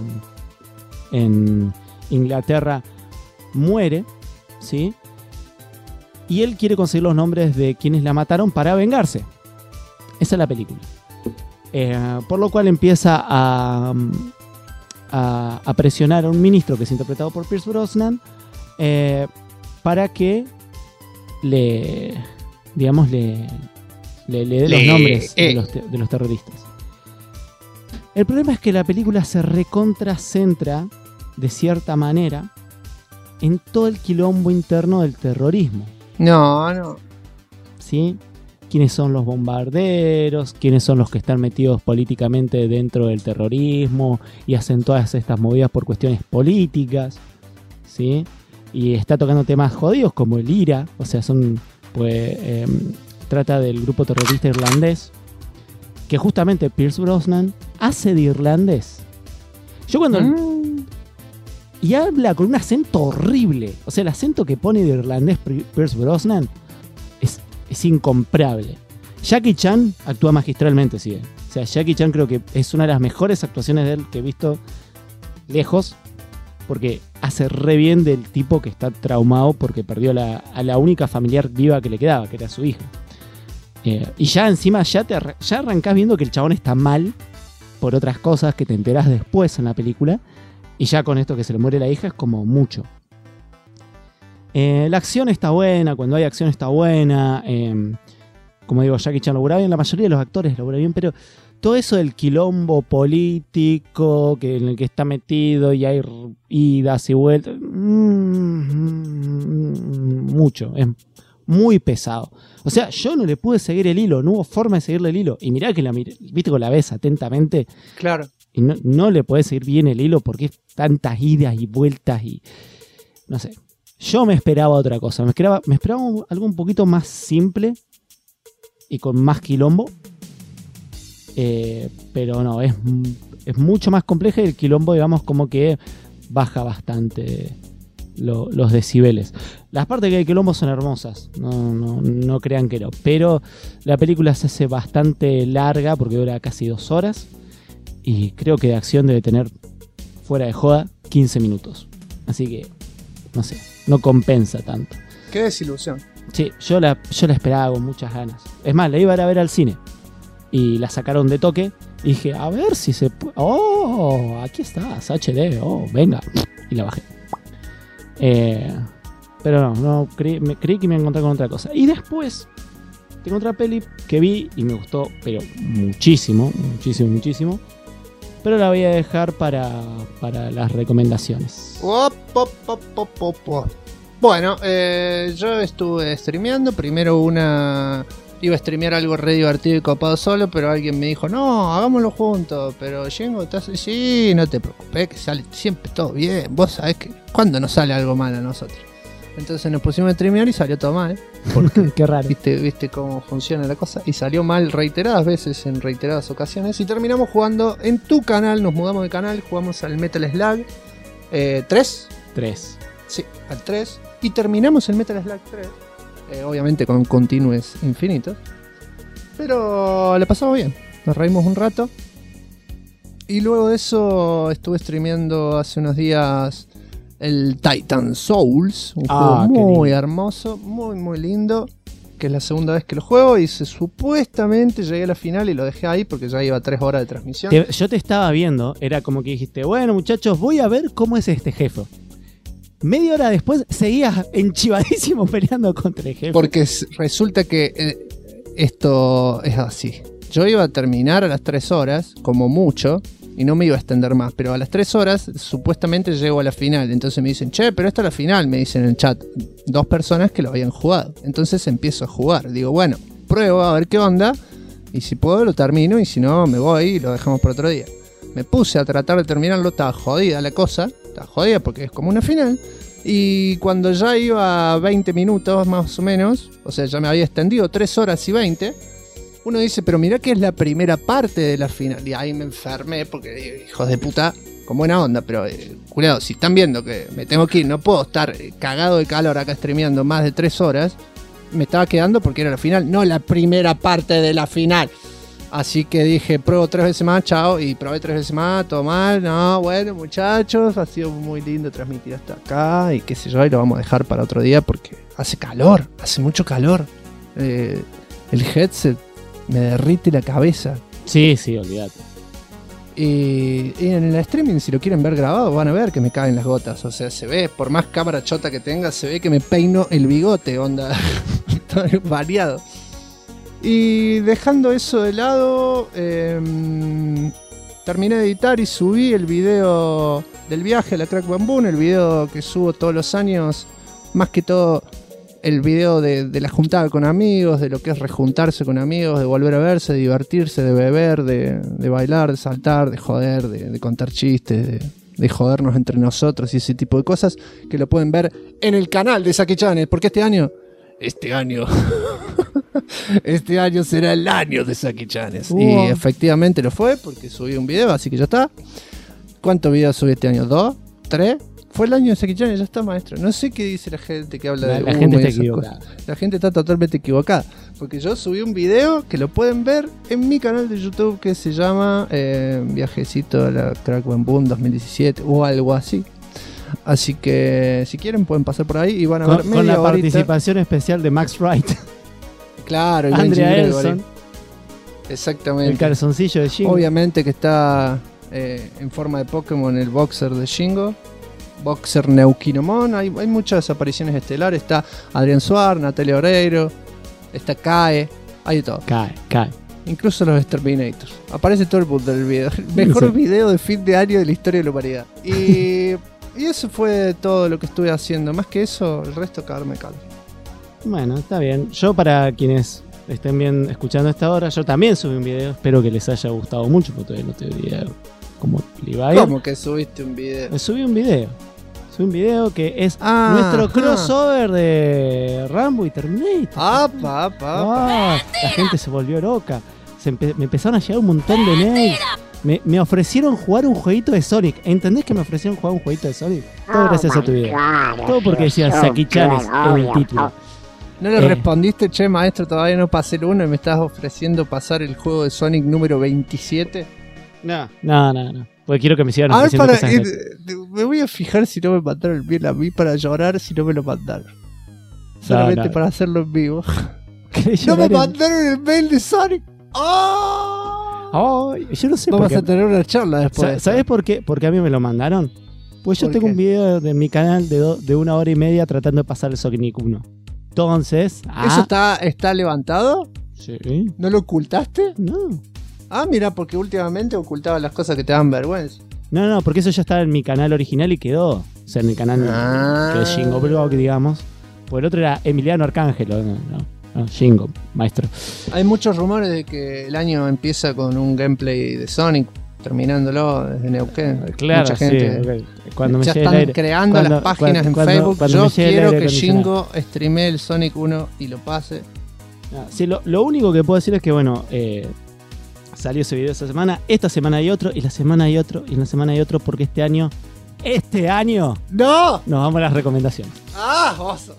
en Inglaterra, muere. ¿Sí? Y él quiere conseguir los nombres de quienes la mataron para vengarse. Esa es la película. Por lo cual empieza a presionar a un ministro que es interpretado por Pierce Brosnan para que le dé los nombres de los terroristas. El problema es que la película se recontracentra de cierta manera en todo el quilombo interno del terrorismo. No. ¿Sí? ¿Quiénes son los bombarderos? ¿Quiénes son los que están metidos políticamente dentro del terrorismo y hacen todas estas movidas por cuestiones políticas? ¿Sí? Y está tocando temas jodidos como el IRA, o sea, trata del grupo terrorista irlandés, que justamente Pierce Brosnan hace de irlandés. Yo cuando... Y habla con un acento horrible. O sea, el acento que pone de irlandés Pierce Brosnan es incomparable. Jackie Chan actúa magistralmente, sí. O sea, Jackie Chan creo que es una de las mejores actuaciones de él que he visto lejos, porque hace re bien del tipo que está traumado porque perdió a la única familiar viva que le quedaba, que era su hija. Y ya encima ya arrancás viendo que el chabón está mal por otras cosas que te enterás después en la película. Y ya con esto que se le muere la hija es como mucho. La acción está buena, cuando hay acción está buena. Como digo, Jackie Chan labura bien, la mayoría de los actores labura bien, pero todo eso del quilombo político en el que está metido y hay idas y vueltas, mucho, es muy pesado. O sea, yo no le pude seguir el hilo, no hubo forma de seguirle el hilo. Y mirá que viste con la ves atentamente. Claro. Y no le podés seguir bien el hilo porque es tantas idas y vueltas y... No sé. Yo me esperaba otra cosa. Me esperaba algo un poquito más simple y con más quilombo. Pero no, es mucho más compleja y el quilombo, digamos, como que baja bastante los decibeles. Las partes que hay quilombo son hermosas, no crean que no. Pero la película se hace bastante larga porque dura casi 2 horas. Y creo que de acción debe tener, fuera de joda, 15 minutos. Así que, no sé, no compensa tanto. Qué desilusión. Sí, yo la esperaba con muchas ganas. Es más, la iba a ir a ver al cine. Y la sacaron de toque. Y dije, a ver si se puede. ¡Oh! Aquí estás, HD. ¡Oh! Venga. Y la bajé. Pero no creí que me encontré con otra cosa. Y después tengo otra peli que vi y me gustó, pero muchísimo. Pero la voy a dejar para las recomendaciones. Bueno, yo estuve streameando. Primero iba a streamear algo re divertido y copado solo, pero alguien me dijo, no, hagámoslo juntos. Pero Yengo, ¿estás? Sí, no te preocupes, que sale siempre todo bien. Vos sabés que cuando nos sale algo mal a nosotros. Entonces nos pusimos a streamear y salió todo mal. Porque qué raro. ¿Viste cómo funciona la cosa? Y salió mal reiteradas veces, en reiteradas ocasiones. Y terminamos jugando en tu canal, nos mudamos de canal, jugamos al Metal Slug 3. Sí, al 3. Y terminamos el Metal Slug 3. Obviamente con continuos infinitos. Pero le pasamos bien. Nos reímos un rato. Y luego de eso estuve streameando hace unos días el Titan Souls. Un juego muy hermoso, muy lindo. Que es la segunda vez que lo juego. Y supuestamente llegué a la final y lo dejé ahí porque ya iba 3 horas de transmisión. Yo te estaba viendo. Era como que dijiste, bueno muchachos, voy a ver cómo es este jefe. Media hora después seguías enchivadísimo peleando contra el jefe. Porque resulta que esto es así. Yo iba a terminar a las 3 horas, como mucho, y no me iba a extender más. Pero a las 3 horas, supuestamente llego a la final. Entonces me dicen, che, pero esta es la final, me dicen en el chat. 2 personas que lo habían jugado. Entonces empiezo a jugar. Digo, bueno, pruebo a ver qué onda. Y si puedo, lo termino. Y si no, me voy y lo dejamos por otro día. Me puse a tratar de terminarlo, estaba jodida la cosa. Estaba jodida porque es como una final. Y cuando ya iba a 20 minutos más o menos, o sea, ya me había extendido 3 horas y 20, uno dice, pero mirá que es la primera parte de la final. Y ahí me enfermé porque, hijos de puta, con buena onda, pero cuidado, si están viendo que me tengo que ir, no puedo estar cagado de calor acá streameando más de 3 horas, me estaba quedando porque era la final, no la primera parte de la final. Así que dije, pruebo 3 veces más, chao. Y probé 3 veces más, todo mal. No, bueno, muchachos, ha sido muy lindo transmitir hasta acá. Y qué sé yo, y lo vamos a dejar para otro día porque hace calor, hace mucho calor. El headset me derrite la cabeza. Sí, olvídate. Y en el streaming, si lo quieren ver grabado, van a ver que me caen las gotas. O sea, se ve, por más cámara chota que tenga, se ve que me peino el bigote, onda. Todo variado. Y dejando eso de lado, terminé de editar y subí el video del viaje a la Crack Bamboo, el video que subo todos los años, más que todo el video de la juntada con amigos, de lo que es rejuntarse con amigos, de volver a verse, de divertirse, de beber, de bailar, de saltar, de joder, de contar chistes, de jodernos entre nosotros y ese tipo de cosas, que lo pueden ver en el canal de Saki Channel, porque este año será el año de Saki Channel. Y efectivamente lo fue, porque subí un video, así que ya está. ¿Cuántos videos subí este año? ¿2? ¿3? Fue el año de Saki Channel, ya está, maestro. No sé qué dice la gente que habla de la gente está equivocada. La gente está totalmente equivocada, porque yo subí un video que lo pueden ver en mi canal de YouTube, que se llama Viajecito a la Crack Bamboo 2017 o algo así. Así que si quieren pueden pasar por ahí y van a ver con la participación especial de Max Wright. Claro, y Andrea Elson. Exactamente. El calzoncillo de Shingo. Obviamente que está en forma de Pokémon el boxer de Shingo. Boxer Neuquinomon. Hay muchas apariciones estelares. Está Adrián Suárez, Natalia Oreiro. Está Kae. Hay de todo. Kae. Incluso los Exterminators. Aparece todo el mundo del video. Mejor video de fin de año de la historia de la humanidad. Y eso fue todo lo que estuve haciendo. Más que eso, el resto cagarme calma. Bueno, está bien. Yo, para quienes estén bien escuchando a esta hora, yo también subí un video. Espero que les haya gustado mucho, porque todavía no te diría cómo le iba a ir. ¿Cómo que subiste un video? Subí un video que es nuestro crossover de Rambo y Terminator. La gente se volvió loca. Me empezaron a llegar un montón de mails. Me ofrecieron jugar un jueguito de Sonic. ¿Entendés que me ofrecieron jugar un jueguito de Sonic? Todo gracias a tu video. Todo porque decía Saki-Chanes en el título. ¿No le respondiste, che, maestro, todavía no pasé el 1 y me estás ofreciendo pasar el juego de Sonic número 27? No. Porque quiero que me sigan A ver, ofreciendo cosas. me voy a fijar si no me mandaron el mail a mí para llorar si no me lo mandaron. Solamente para hacerlo en vivo. No me mandaron el mail de Sonic. ¡Oh! Yo no sé Vamos por qué. a tener una charla después. ¿Sabes por qué? Porque a mí me lo mandaron. Pues yo tengo un video de mi canal de 1 hora y media tratando de pasar el Sonic 1. Entonces... ¿Eso está levantado? Sí. ¿No lo ocultaste? No. Ah, mira, porque últimamente ocultaba las cosas que te dan vergüenza. No, porque eso ya estaba en mi canal original y quedó. O sea, en el canal que es Jingo Blog, digamos. Pues el otro era Emiliano Arcángelo. No, Jingo, maestro. Hay muchos rumores de que el año empieza con un gameplay de Sonic, terminándolo desde Neuquén. Claro, mucha gente sí. Cuando me ya llegue están el aire, creando las páginas en Facebook. cuando Yo me llegue el quiero aire que acondicionado. Jingo streamee el Sonic 1 y lo pase. Sí, lo único que puedo decir es que, bueno, salió ese video esta semana hay otro, y la semana hay otro, y la semana hay otro, porque este año ¡no! nos vamos a las recomendaciones. ¡Ah, oso!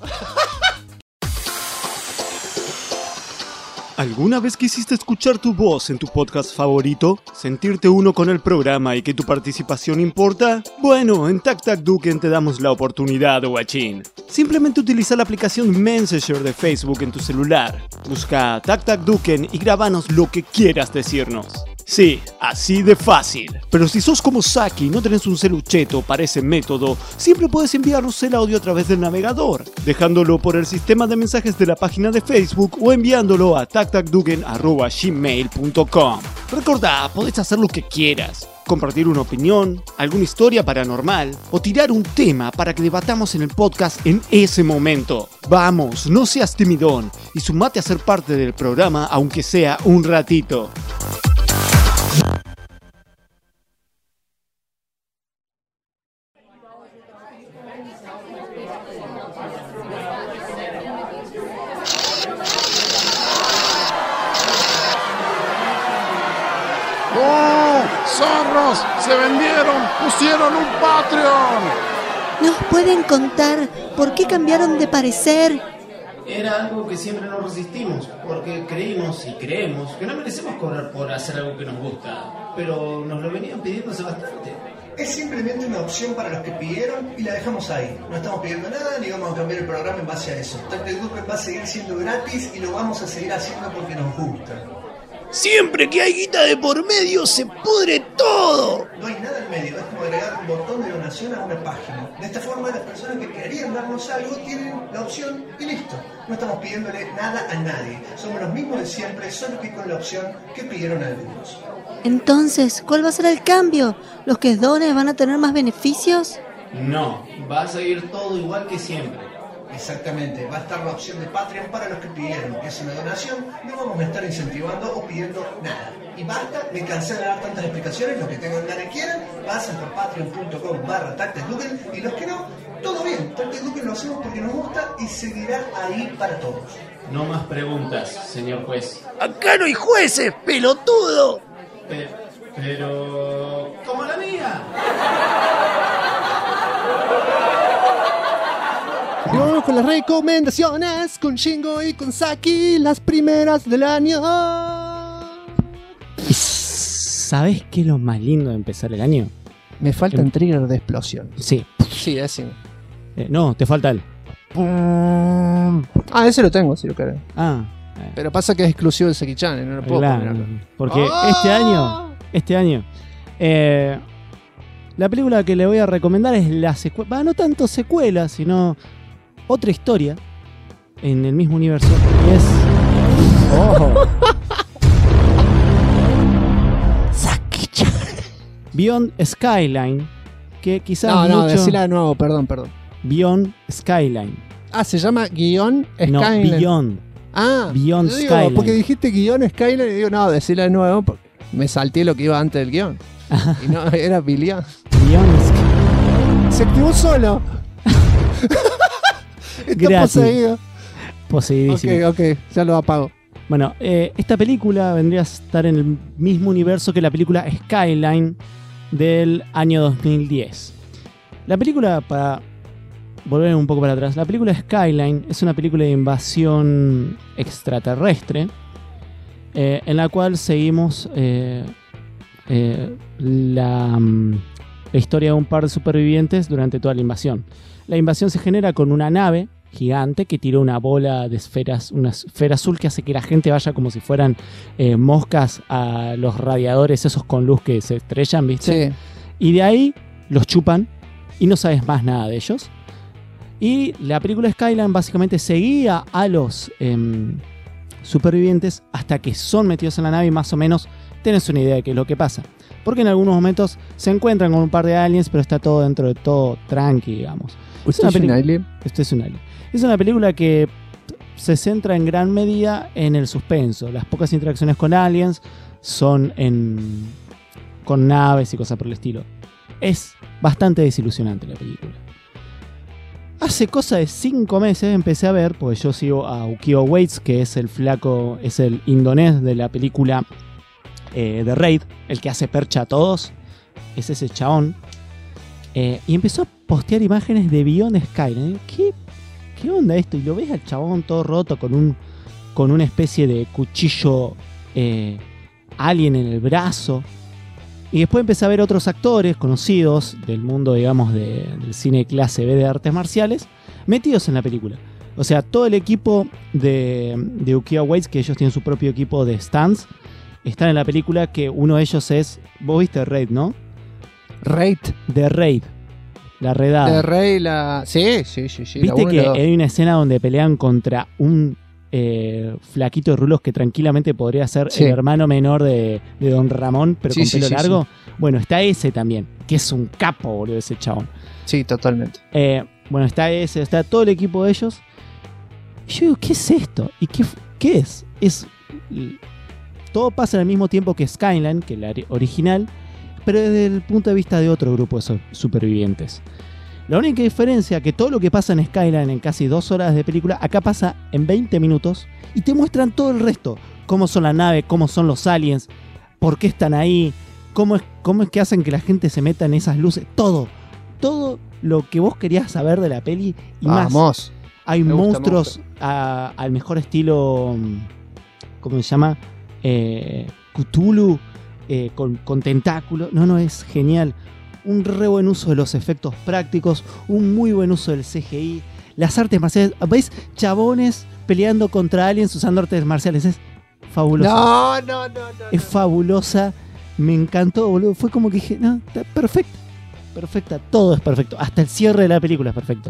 ¿Alguna vez quisiste escuchar tu voz en tu podcast favorito? ¿Sentirte uno con el programa y que tu participación importa? Bueno, en TacTacDuken te damos la oportunidad, guachín. Simplemente utiliza la aplicación Messenger de Facebook en tu celular. Busca TacTacDuken y grábanos lo que quieras decirnos. Sí, así de fácil. Pero si sos como Saki y no tenés un celucheto para ese método, siempre puedes enviarnos el audio a través del navegador, dejándolo por el sistema de mensajes de la página de Facebook o enviándolo a tactacduken@gmail.com. Recordá, podés hacer lo que quieras. Compartir una opinión, alguna historia paranormal o tirar un tema para que debatamos en el podcast en ese momento. Vamos, no seas timidón y sumate a ser parte del programa aunque sea un ratito. ¡Oh! ¡Zorros! ¡Se vendieron! ¡Pusieron un Patreon! ¿Nos pueden contar por qué cambiaron de parecer? Era algo que siempre nos resistimos, porque creímos y creemos que no merecemos cobrar por hacer algo que nos gusta, pero nos lo venían pidiendo hace bastante. Es simplemente una opción para los que pidieron y la dejamos ahí. No estamos pidiendo nada ni vamos a cambiar el programa en base a eso. TacTacDuken va a seguir siendo gratis y lo vamos a seguir haciendo porque nos gusta. Siempre que hay guita de por medio se pudre todo. No hay nada en medio, es como agregar un botón de donación a una página. De esta forma las personas que querían darnos algo tienen la opción y listo. No estamos pidiéndole nada a nadie. Somos los mismos de siempre, solo que con la opción que pidieron algunos. Entonces, ¿cuál va a ser el cambio? ¿Los que donen van a tener más beneficios? No, va a seguir todo igual que siempre. Exactamente, va a estar la opción de Patreon para los que pidieron. Es una donación, no vamos a estar incentivando o pidiendo nada. Y basta, me cansé de dar tantas explicaciones, los que tengan ganas y quieran, pasen por patreon.com/TacTacDuken y los que no, todo bien, TacTacDuken lo hacemos porque nos gusta y seguirá ahí para todos. No más preguntas, señor juez. Acá no hay jueces, pelotudo. Pero... ¡como la mía! Y vamos con las recomendaciones con Shingo y con Saki, las primeras del año. ¿Sabes qué es lo más lindo de empezar el año? Me falta un trigger de explosión. Sí. Sí, decime. No, te falta él. Ese lo tengo, si lo querés. Ah, Pero pasa que es exclusivo de Saki-chan, no lo puedo claro, poner. porque este año, la película que le voy a recomendar es la secuela, no tanto secuela, sino otra historia en el mismo universo, y es Saki-chan. Beyond Skyline, que quizás No, decila de nuevo, perdón. Beyond Skyline. Se llama guión Skyline. No, Beyond. Beyond yo digo, Skyline. porque dijiste guión Skyline y digo, no, decila de nuevo, porque me salté lo que iba antes del guión. Y no, era Beyond Skyline. Se activó solo. Está Gratis. poseído. Poseidísimo. Ok, ya lo apago. Bueno, esta película vendría a estar en el mismo universo que la película Skyline del año 2010. La película, para volver un poco para atrás, la película Skyline es una película de invasión extraterrestre en la cual seguimos la historia de un par de supervivientes durante toda la invasión. La invasión se genera con una nave gigante que tiró una bola de esferas, una esfera azul que hace que la gente vaya como si fueran moscas a los radiadores esos con luz que se estrellan, ¿viste? Sí. Y de ahí los chupan y no sabes más nada de ellos. Y la película Skyline básicamente seguía a los supervivientes hasta que son metidos en la nave y más o menos tenés una idea de qué es lo que pasa. Porque en algunos momentos se encuentran con un par de aliens, pero está todo dentro de todo tranqui, digamos. ¿Usted es un alien? Usted es un alien. Es una película que se centra en gran medida en el suspenso. Las pocas interacciones con aliens son con naves y cosas por el estilo. Es bastante desilusionante la película. Hace cosa de 5 meses empecé a ver, porque yo sigo a Ukio Waits, que es el flaco, es el indonés de la película The Raid, el que hace percha a todos. Es ese chabón. Y empezó a postear imágenes de Beyond Skyline. ¿Qué onda esto? Y lo ves al chabón todo roto con una especie de cuchillo alien en el brazo. Y después empecé a ver otros actores conocidos del mundo, digamos, del cine clase B de artes marciales, metidos en la película. O sea, todo el equipo de Ukiyo Waits, que ellos tienen su propio equipo de stunts, están en la película, que uno de ellos es... ¿Vos viste Raid, no? ¿Raid? The Raid. La redada. The Raid, Sí. ¿Viste que hay una escena donde pelean contra un flaquito de rulos que tranquilamente podría ser el hermano menor de Don Ramón, pero con pelo largo? Sí. Bueno, está ese también, que es un capo, boludo, ese chabón. Sí, totalmente. Bueno, está ese, está todo el equipo de ellos. Y yo digo, ¿qué es esto? ¿Y qué es? Todo pasa al mismo tiempo que Skyline, que la original, pero desde el punto de vista de otro grupo de supervivientes. La única diferencia es que todo lo que pasa en Skyline en casi 2 horas de película, acá pasa en 20 minutos y te muestran todo el resto. Cómo son la nave, cómo son los aliens, por qué están ahí, cómo es que hacen que la gente se meta en esas luces. Todo lo que vos querías saber de la peli y más. Hay monstruos al mejor estilo, ¿cómo se llama? Cthulhu, con tentáculos. No, es genial. Un re buen uso de los efectos prácticos, un muy buen uso del CGI, las artes marciales. ¿Veis? Chabones peleando contra aliens usando artes marciales. Es fabulosa. No. Es fabulosa. Me encantó, boludo. Fue como que dije, no, está perfecta. Todo es perfecto. Hasta el cierre de la película es perfecto.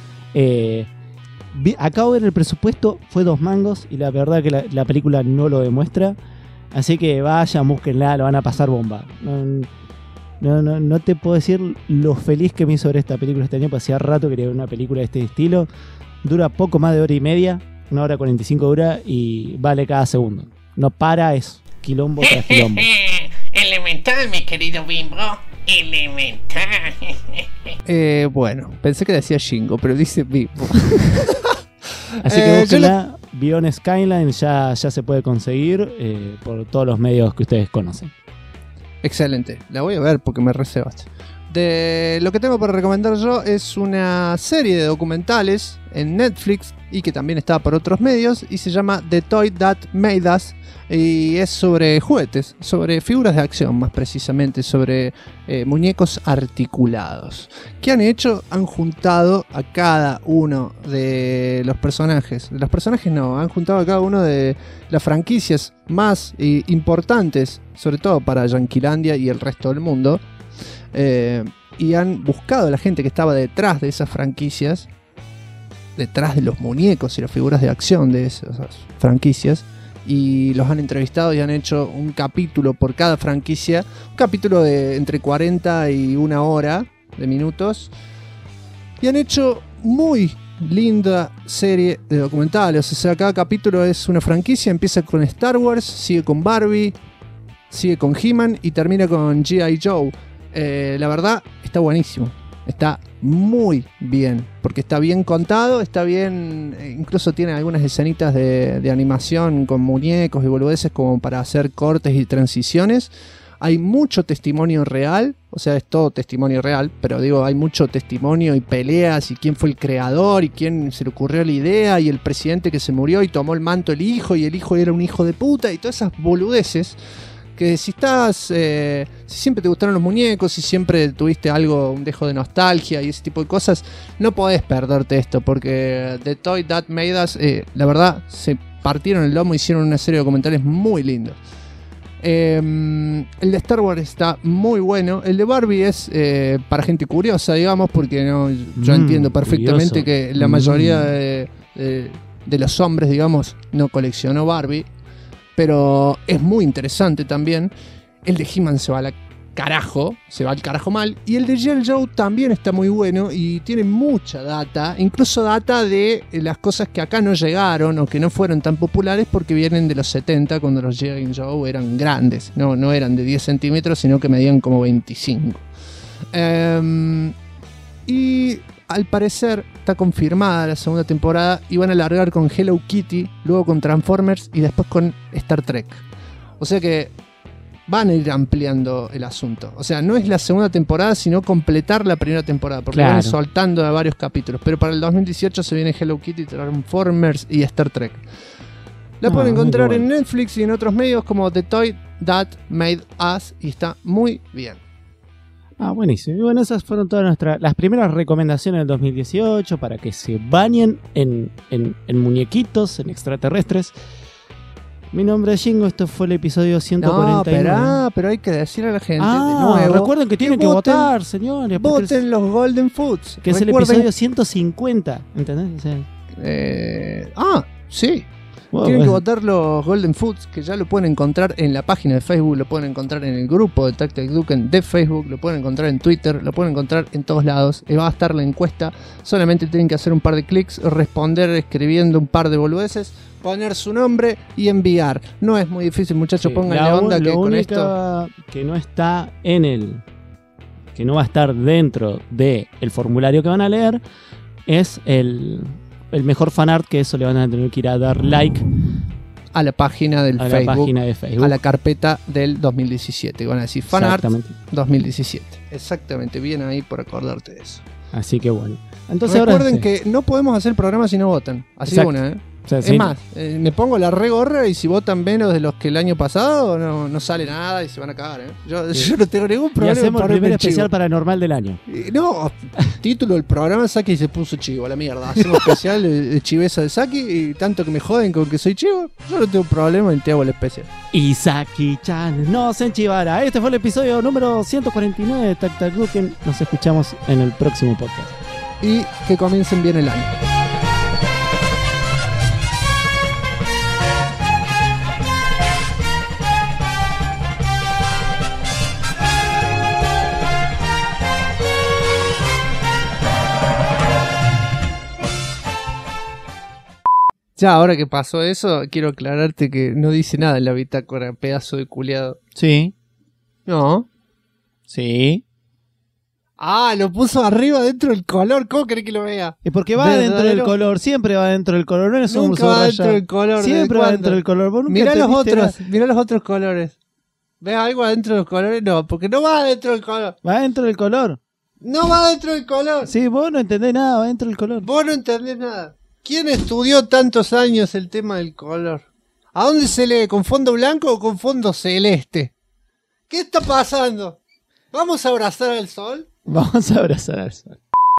Acabo de ver el presupuesto, fue 2 mangos y la verdad que la película no lo demuestra. Así que vayan, búsquenla, lo van a pasar bomba. No te puedo decir lo feliz que me hizo ver esta película este año, porque hacía rato quería ver una película de este estilo. Dura poco más de 1 hora y media, 1 hora 45 dura y vale cada segundo. No para, es quilombo tras quilombo. Elemental, mi querido Bimbo. Elemental. Bueno, pensé que decía Shingo, pero dice Bimbo. Así que búsquenla, Beyond Skyline ya se puede conseguir por todos los medios que ustedes conocen. Excelente, la voy a ver porque me reservaste. Lo que tengo para recomendar yo es una serie de documentales en Netflix y que también está por otros medios y se llama The Toy That Made Us y es sobre juguetes, sobre figuras de acción más precisamente, sobre muñecos articulados. ¿Qué han hecho? Han juntado a cada uno de los personajes. Los personajes no, han juntado a cada uno de las franquicias más importantes, sobre todo para Yanquilandia y el resto del mundo. Y han buscado a la gente que estaba detrás de esas franquicias, detrás de los muñecos y las figuras de acción de esas franquicias, y los han entrevistado y han hecho un capítulo por cada franquicia, un capítulo de entre 40 y 1 hora de minutos, y han hecho muy linda serie de documentales. O sea, cada capítulo es una franquicia, empieza con Star Wars, sigue con Barbie, sigue con He-Man y termina con G.I. Joe. La verdad, está buenísimo. Está muy bien, porque está bien contado, está bien, incluso tiene algunas escenitas de animación con muñecos y boludeces como para hacer cortes y transiciones. Hay mucho testimonio real, o sea, es todo testimonio real, pero digo, hay mucho testimonio y peleas y quién fue el creador y quién se le ocurrió la idea y el presidente que se murió y tomó el manto el hijo y el hijo era un hijo de puta y todas esas boludeces que si siempre te gustaron los muñecos, si siempre tuviste un dejo de nostalgia y ese tipo de cosas, no podés perderte esto, porque The Toy That Made Us, la verdad, se partieron el lomo y hicieron una serie de documentales muy lindos. El de Star Wars está muy bueno. El de Barbie es para gente curiosa, digamos, porque yo entiendo perfectamente curioso. Que la mayoría de los hombres, digamos, no coleccionó Barbie. Pero es muy interesante también. El de He-Man se va al carajo mal. Y el de G.I. Joe también está muy bueno y tiene mucha data, incluso data de las cosas que acá no llegaron o que no fueron tan populares porque vienen de los 70, cuando los G.I. Joe eran grandes. No eran de 10 centímetros, sino que medían como 25. Y al parecer está confirmada la segunda temporada y van a largar con Hello Kitty, luego con Transformers y después con Star Trek. O sea que van a ir ampliando el asunto. O sea, no es la segunda temporada, sino completar la primera temporada, porque van soltando a varios capítulos. Pero para el 2018 se viene Hello Kitty, Transformers y Star Trek. La pueden encontrar en Netflix y en otros medios como The Toy That Made Us y está muy bien. Buenísimo. Y bueno, esas fueron todas las primeras recomendaciones del 2018 para que se bañen en muñequitos, en extraterrestres. Mi nombre es Jingo, esto fue el episodio 149. No, pero hay que decirle a la gente de nuevo. Recuerden que tienen que votar, señores. Voten los Golden Foods. Que es el episodio 150, ¿entendés? Sí. Tienen que votar los Golden Foods, que ya lo pueden encontrar en la página de Facebook, lo pueden encontrar en el grupo de Tactic Duken de Facebook, lo pueden encontrar en Twitter, lo pueden encontrar en todos lados. Va a estar la encuesta, solamente tienen que hacer un par de clics, responder escribiendo un par de boludeces, poner su nombre y enviar. No es muy difícil, muchachos, pónganle onda que con esto... que no está que no va a estar dentro del formulario que van a leer es el mejor fanart, que eso le van a tener que ir a dar like a la página del Facebook, la página de Facebook, a la carpeta del 2017. Van a decir fanart 2017. Exactamente, bien ahí por acordarte de eso. Así que bueno. Entonces recuerden que no podemos hacer programa si no votan. Así de una, O sea, es más, me pongo la regorra y si votan menos de los que el año pasado, no sale nada y se van a cagar, Yo no tengo ningún problema. Y hacemos el primer especial paranormal del año. Título del programa, Saki se puso chivo, a la mierda. Hacemos especial de chiveza de Saki y tanto que me joden con que soy chivo, yo no tengo problema y te hago el especial. Y Saki-chan no se enchivara. Este fue el episodio número 149 de Tac Tac Duken. Nos escuchamos en el próximo podcast. Y que comiencen bien el año. Ya, ahora que pasó eso, quiero aclararte que no dice nada en la bitácora, pedazo de culiado. Sí. No. Sí. Lo puso arriba dentro del color. ¿Cómo querés que lo vea? Es porque va dentro del color, siempre va dentro del color. No es un Nunca va dentro del color. Siempre va dentro del color. Mirá los otros colores. ¿Ves algo adentro de los colores? No, porque no va dentro del color. Va dentro del color. No va dentro del color. Sí, vos no entendés nada, va dentro del color. Vos no entendés nada. ¿Quién estudió tantos años el tema del color? ¿A dónde se lee? ¿Con fondo blanco o con fondo celeste? ¿Qué está pasando? ¿Vamos a abrazar al sol? Vamos a abrazar al sol.